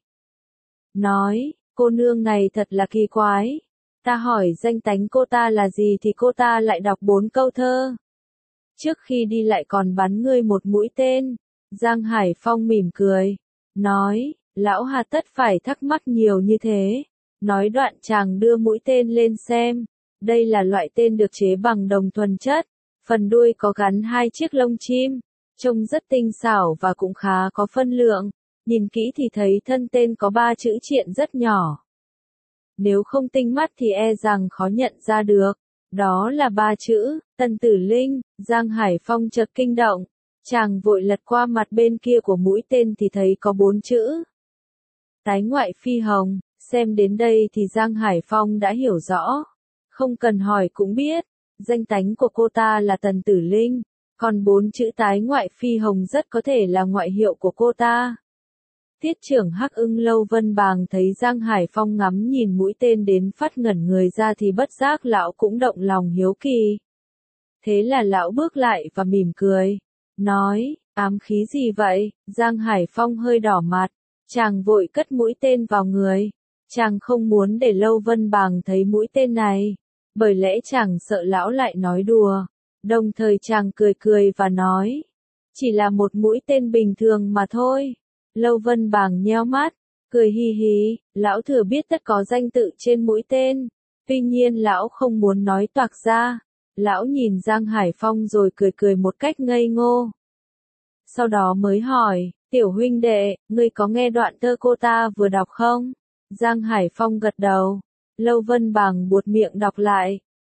Nói, cô nương này thật là kỳ quái. Ta hỏi danh tánh cô ta là gì thì cô ta lại đọc 4 câu thơ. Trước khi đi lại còn bắn ngươi một mũi tên. Giang Hải Phong mỉm cười. Nói, lão hà tất phải thắc mắc nhiều như thế. Nói đoạn chàng đưa mũi tên lên xem. Đây là loại tên được chế bằng đồng thuần chất. Phần đuôi có gắn 2 chiếc lông chim. Trông rất tinh xảo và cũng khá có phân lượng, nhìn kỹ thì thấy thân tên có 3 chữ triện rất nhỏ. Nếu không tinh mắt thì e rằng khó nhận ra được, đó là 3 chữ, Tần Tử Linh. Giang Hải Phong chợt kinh động, chàng vội lật qua mặt bên kia của mũi tên thì thấy có 4 chữ. Tái ngoại phi hồng, xem đến đây thì Giang Hải Phong đã hiểu rõ, không cần hỏi cũng biết, danh tánh của cô ta là Tần Tử Linh. Còn 4 chữ tái ngoại phi hồng rất có thể là ngoại hiệu của cô ta. Tiết trưởng Hắc Ưng Lâu Vân Bàng thấy Giang Hải Phong ngắm nhìn mũi tên đến phát ngẩn người ra thì bất giác lão cũng động lòng hiếu kỳ. Thế là lão bước lại và mỉm cười, nói, ám khí gì vậy? Giang Hải Phong hơi đỏ mặt, chàng vội cất mũi tên vào người. Chàng không muốn để Lâu Vân Bàng thấy mũi tên này, bởi lẽ chàng sợ lão lại nói đùa. Đồng thời chàng cười cười và nói, chỉ là một mũi tên bình thường mà thôi. Lâu Vân Bàng nheo mắt, cười hi hí, lão thừa biết tất có danh tự trên mũi tên, tuy nhiên lão không muốn nói toạc ra. Lão nhìn Giang Hải Phong rồi cười cười một cách ngây ngô. Sau đó mới hỏi, tiểu huynh đệ, ngươi có nghe đoạn thơ cô ta vừa đọc không? Giang Hải Phong gật đầu. Lâu Vân Bàng buột miệng đọc lại.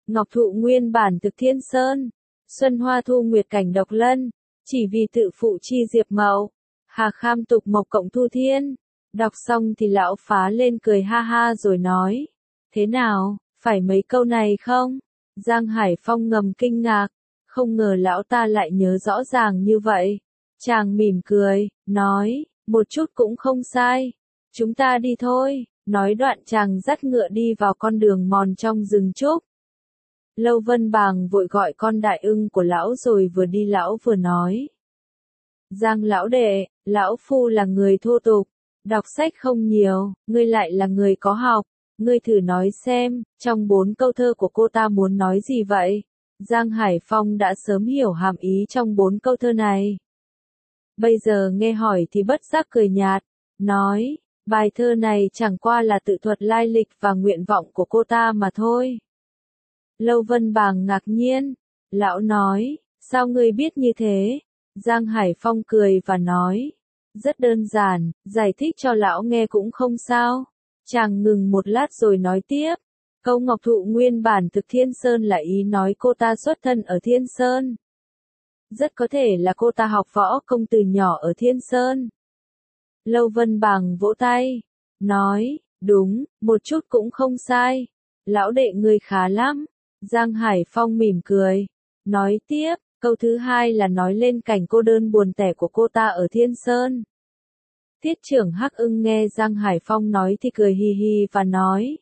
Ngọc thụ nguyên bản thực thiên sơn, xuân hoa thu nguyệt cảnh độc lân, chỉ vì tự phụ chi diệp mậu, hà kham tục mộc cộng thu thiên. Đọc xong thì lão phá lên cười ha ha rồi nói, thế nào, phải mấy câu này không? Giang Hải Phong ngầm kinh ngạc, không ngờ lão ta lại nhớ rõ ràng như vậy. Chàng mỉm cười, nói, một chút cũng không sai, chúng ta đi thôi. Nói đoạn chàng dắt ngựa đi vào con đường mòn trong rừng trúc. Lâu Vân Bàng vội gọi con đại ưng của lão rồi vừa đi lão vừa nói. Giang lão đệ, lão phu là người thô tục, đọc sách không nhiều, ngươi lại là người có học, ngươi thử nói xem, trong 4 câu thơ của cô ta muốn nói gì vậy? Giang Hải Phong đã sớm hiểu hàm ý trong 4 câu thơ này. Bây giờ nghe hỏi thì bất giác cười nhạt, nói, bài thơ này chẳng qua là tự thuật lai lịch và nguyện vọng của cô ta mà thôi. Lâu Vân Bàng ngạc nhiên, lão nói, sao ngươi biết như thế? Giang Hải Phong cười và nói, rất đơn giản, giải thích cho lão nghe cũng không sao. Chàng ngừng một lát rồi nói tiếp, câu Ngọc thụ nguyên bản thực Thiên Sơn là ý nói cô ta xuất thân ở Thiên Sơn. Rất có thể là cô ta học võ công từ nhỏ ở Thiên Sơn. Lâu Vân Bàng vỗ tay, nói, đúng, một chút cũng không sai. Lão đệ ngươi khá lắm. Giang Hải Phong mỉm cười, nói tiếp, câu thứ hai là nói lên cảnh cô đơn buồn tẻ của cô ta ở Thiên Sơn. Tiết trưởng Hắc Ưng nghe Giang Hải Phong nói thì cười hì hì và nói,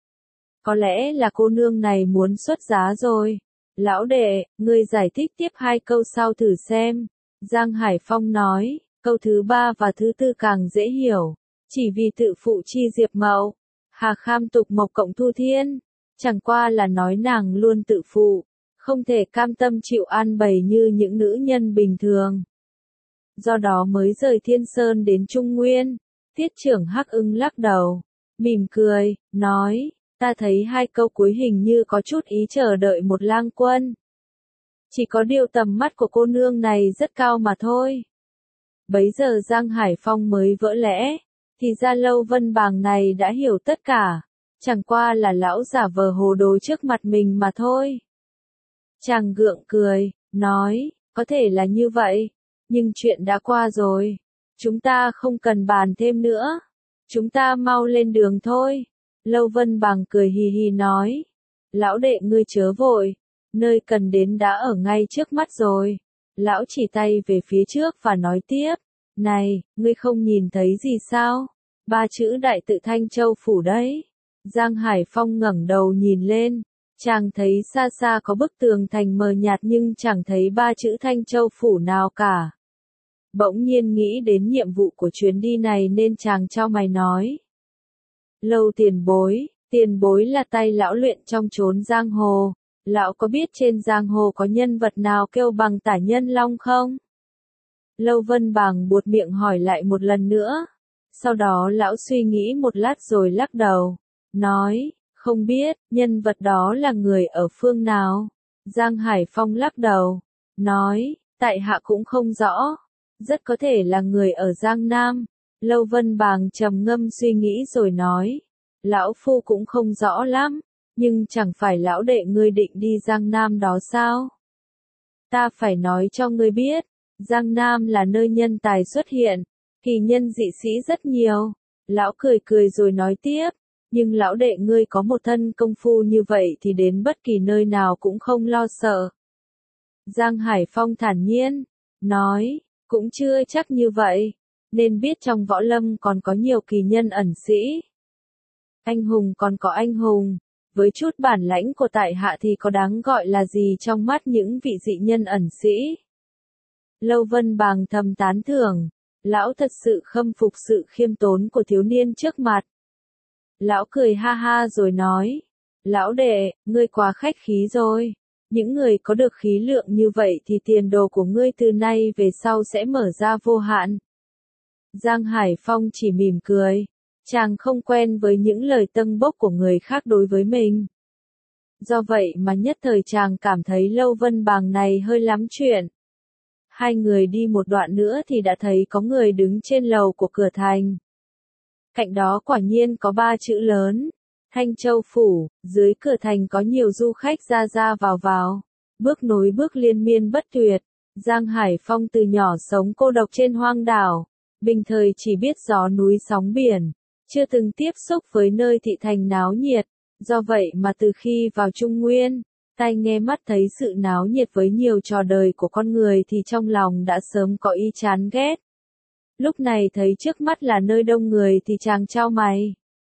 có lẽ là cô nương này muốn xuất giá rồi. Lão đệ, ngươi giải thích tiếp 2 câu sau thử xem. Giang Hải Phong nói, câu thứ 3 và thứ 4 càng dễ hiểu. Chỉ vì tự phụ chi diệp mậu, hà kham tục mộc cộng thu thiên. Chẳng qua là nói nàng luôn tự phụ, không thể cam tâm chịu an bày như những nữ nhân bình thường. Do đó mới rời Thiên Sơn đến Trung Nguyên. Tiết trưởng Hắc Ưng lắc đầu, mỉm cười, nói, ta thấy 2 câu cuối hình như có chút ý chờ đợi một lang quân. Chỉ có điều tầm mắt của cô nương này rất cao mà thôi. Bấy giờ Giang Hải Phong mới vỡ lẽ, thì ra Lâu Vân Bàng này đã hiểu tất cả, chẳng qua là lão giả vờ hồ đồ trước mặt mình mà thôi. Chàng gượng cười, nói, có thể là như vậy, nhưng chuyện đã qua rồi, chúng ta không cần bàn thêm nữa, chúng ta mau lên đường thôi. Lâu Vân Bàng cười hì hì nói, lão đệ ngươi chớ vội, nơi cần đến đã ở ngay trước mắt rồi. Lão chỉ tay về phía trước và nói tiếp, này, ngươi không nhìn thấy gì sao? 3 chữ Đại Tự Thanh Châu Phủ đấy. Giang Hải Phong ngẩng đầu nhìn lên, chàng thấy xa xa có bức tường thành mờ nhạt nhưng chẳng thấy 3 chữ Thanh Châu Phủ nào cả. Bỗng nhiên nghĩ đến nhiệm vụ của chuyến đi này nên chàng chau mày nói. Lâu tiền bối là tay lão luyện trong chốn giang hồ. Lão có biết trên giang hồ có nhân vật nào kêu bằng Tả Nhân Long không? Lâu Vân Bàng buột miệng hỏi lại một lần nữa. Sau đó lão suy nghĩ một lát rồi lắc đầu, nói, không biết, nhân vật đó là người ở phương nào? Giang Hải Phong lắc đầu, nói, tại hạ cũng không rõ, rất có thể là người ở Giang Nam. Lâu Vân Bàng trầm ngâm suy nghĩ rồi nói, lão phu cũng không rõ lắm, nhưng chẳng phải lão đệ ngươi định đi Giang Nam đó sao? Ta phải nói cho ngươi biết, Giang Nam là nơi nhân tài xuất hiện, kỳ nhân dị sĩ rất nhiều. Lão cười cười rồi nói tiếp, nhưng lão đệ ngươi có một thân công phu như vậy thì đến bất kỳ nơi nào cũng không lo sợ. Giang Hải Phong thản nhiên, nói, cũng chưa chắc như vậy, nên biết trong võ lâm còn có nhiều kỳ nhân ẩn sĩ. Anh hùng còn có anh hùng, với chút bản lãnh của tại hạ thì có đáng gọi là gì trong mắt những vị dị nhân ẩn sĩ. Lâu Vân Bàng thầm tán thưởng, lão thật sự khâm phục sự khiêm tốn của thiếu niên trước mặt. Lão cười ha ha rồi nói, lão đệ, ngươi quá khách khí rồi. Những người có được khí lượng như vậy thì tiền đồ của ngươi từ nay về sau sẽ mở ra vô hạn. Giang Hải Phong chỉ mỉm cười, chàng không quen với những lời tâng bốc của người khác đối với mình. Do vậy mà nhất thời chàng cảm thấy Lâu Vân Bàng này hơi lắm chuyện. 2 người đi một đoạn nữa thì đã thấy có người đứng trên lầu của cửa thành. Cạnh đó quả nhiên có 3 chữ lớn, Thanh Châu Phủ, dưới cửa thành có nhiều du khách ra ra vào vào. Bước nối bước liên miên bất tuyệt. Giang Hải Phong từ nhỏ sống cô độc trên hoang đảo. Bình thời chỉ biết gió núi sóng biển. Chưa từng tiếp xúc với nơi thị thành náo nhiệt. Do vậy mà từ khi vào Trung Nguyên, tai nghe mắt thấy sự náo nhiệt với nhiều trò đời của con người thì trong lòng đã sớm có ý chán ghét. Lúc này thấy trước mắt là nơi đông người thì chàng chau mày.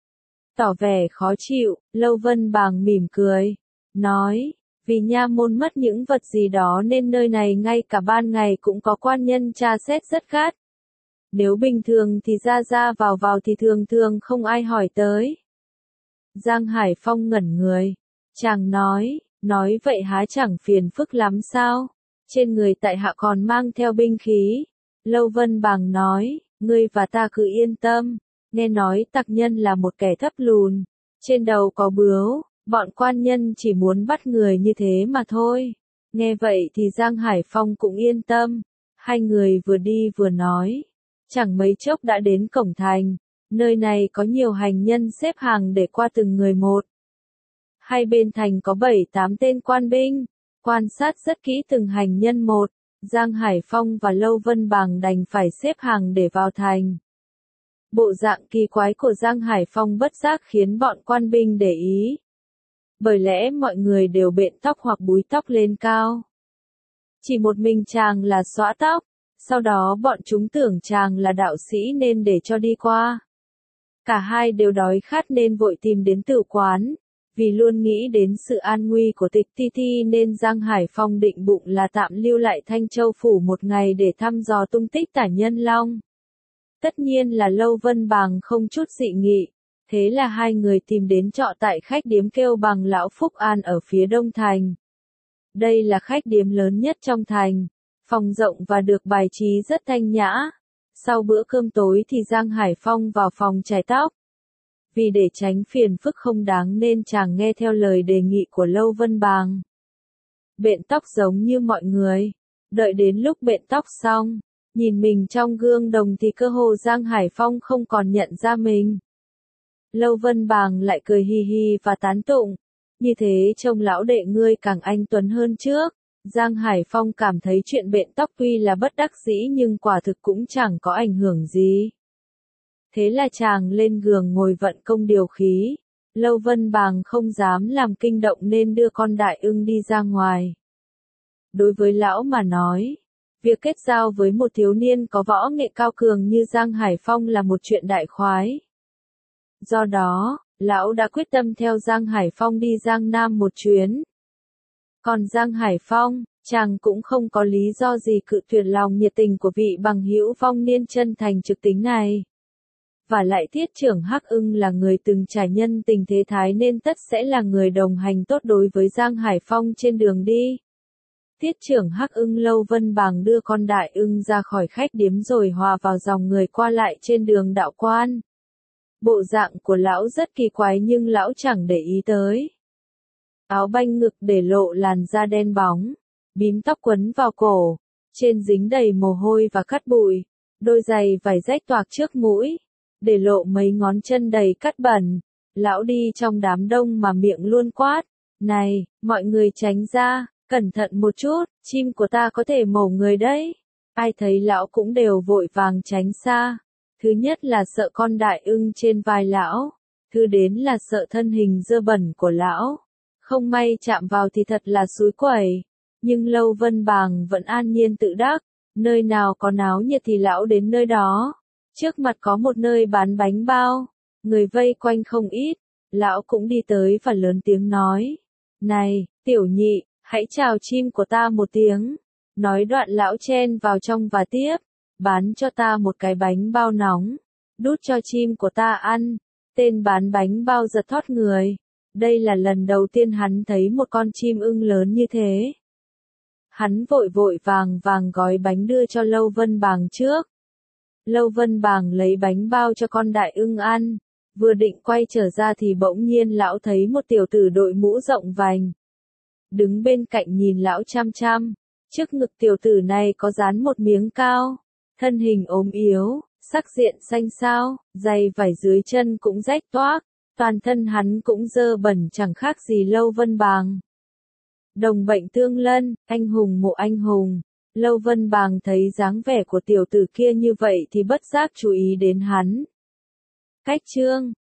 Tỏ vẻ khó chịu, Lâu Vân Bàng mỉm cười. Nói, vì nha môn mất những vật gì đó nên nơi này ngay cả ban ngày cũng có quan nhân tra xét rất gắt. Nếu bình thường thì ra ra vào vào thì thường thường không ai hỏi tới. Giang Hải Phong ngẩn người. Chàng nói vậy há chẳng phiền phức lắm sao? Trên người tại hạ còn mang theo binh khí. Lâu Vân Bàng nói, ngươi và ta cứ yên tâm. Nghe nói tặc nhân là một kẻ thấp lùn. Trên đầu có bướu, bọn quan nhân chỉ muốn bắt người như thế mà thôi. Nghe vậy thì Giang Hải Phong cũng yên tâm. Hai người vừa đi vừa nói. Chẳng mấy chốc đã đến cổng thành. Nơi này có nhiều hành nhân xếp hàng để qua từng người một. Hai bên thành có 7-8 tên quan binh, quan sát rất kỹ từng hành nhân một. Giang Hải Phong và Lâu Vân Bàng đành phải xếp hàng để vào thành. Bộ dạng kỳ quái của Giang Hải Phong bất giác khiến bọn quan binh để ý. Bởi lẽ mọi người đều bện tóc hoặc búi tóc lên cao. Chỉ một mình chàng là xõa tóc, sau đó bọn chúng tưởng chàng là đạo sĩ nên để cho đi qua. Cả hai đều đói khát nên vội tìm đến tử quán. Vì luôn nghĩ đến sự an nguy của Tịch Ti Ti nên Giang Hải Phong định bụng là tạm lưu lại Thanh Châu Phủ một ngày để thăm dò tung tích tả Nhân Long. Tất nhiên là Lâu Vân Bàng không chút dị nghị. Thế là hai người tìm đến trọ tại khách điếm kêu bằng Lão Phúc An ở phía đông thành. Đây là khách điếm lớn nhất trong thành. Phòng rộng và được bài trí rất thanh nhã. Sau bữa cơm tối thì Giang Hải Phong vào phòng chải tóc. Vì để tránh phiền phức không đáng nên chàng nghe theo lời đề nghị của Lâu Vân Bàng. Bện tóc giống như mọi người. Đợi đến lúc bện tóc xong, nhìn mình trong gương đồng thì cơ hồ Giang Hải Phong không còn nhận ra mình. Lâu Vân Bàng lại cười hi hi và tán tụng. Như thế trông lão đệ ngươi càng anh tuấn hơn trước. Giang Hải Phong cảm thấy chuyện bện tóc tuy là bất đắc dĩ nhưng quả thực cũng chẳng có ảnh hưởng gì. Thế là chàng lên giường ngồi vận công điều khí. Lâu Vân Bàng không dám làm kinh động nên đưa con đại ưng đi ra ngoài. Đối với lão mà nói, việc kết giao với một thiếu niên có võ nghệ cao cường như Giang Hải Phong là một chuyện đại khoái. Do đó, lão đã quyết tâm theo Giang Hải Phong đi Giang Nam một chuyến. Còn Giang Hải Phong, chàng cũng không có lý do gì cự tuyệt lòng nhiệt tình của vị bằng hữu vong niên chân thành trực tính này. Và lại Tiết trưởng Hắc Ưng là người từng trải nhân tình thế thái nên tất sẽ là người đồng hành tốt đối với Giang Hải Phong trên đường đi. Tiết trưởng Hắc Ưng Lâu Vân Bàng đưa con đại ưng ra khỏi khách điếm rồi hòa vào dòng người qua lại trên đường đạo quan. Bộ dạng của lão rất kỳ quái nhưng lão chẳng để ý tới. Áo banh ngực để lộ làn da đen bóng, bím tóc quấn vào cổ, trên dính đầy mồ hôi và cát bụi, đôi giày vải rách toạc trước mũi, để lộ mấy ngón chân đầy cát bẩn. Lão đi trong đám đông mà miệng luôn quát, này, mọi người tránh ra, cẩn thận một chút, chim của ta có thể mổ người đấy. Ai thấy lão cũng đều vội vàng tránh xa. Thứ nhất là sợ con đại ưng trên vai lão, thứ đến là sợ thân hình dơ bẩn của lão. Không may chạm vào thì thật là xúi quẩy. Nhưng Lâu Vân Bàng vẫn an nhiên tự đắc, nơi nào có náo nhiệt thì lão đến nơi đó. Trước mặt có một nơi bán bánh bao, người vây quanh không ít, lão cũng đi tới và lớn tiếng nói. Này, tiểu nhị, hãy chào chim của ta một tiếng. Nói đoạn lão chen vào trong và tiếp, bán cho ta một cái bánh bao nóng, đút cho chim của ta ăn. Tên bán bánh bao giật thót người. Đây là lần đầu tiên hắn thấy một con chim ưng lớn như thế. Hắn vội vội vàng gói bánh đưa cho Lâu Vân Bàng trước. Lâu Vân Bàng lấy bánh bao cho con đại ưng ăn. Vừa định quay trở ra thì bỗng nhiên lão thấy một tiểu tử đội mũ rộng vành. Đứng bên cạnh nhìn lão chăm chăm. Trước ngực tiểu tử này có dán một miếng cao. Thân hình ốm yếu, sắc diện xanh xao, giày vải dưới chân cũng rách toác. Toàn thân hắn cũng dơ bẩn chẳng khác gì Lâu Vân Bàng. Đồng bệnh tương lân, anh hùng mộ anh hùng. Lâu Vân Bàng thấy dáng vẻ của tiểu tử kia như vậy thì bất giác chú ý đến hắn. Cách chương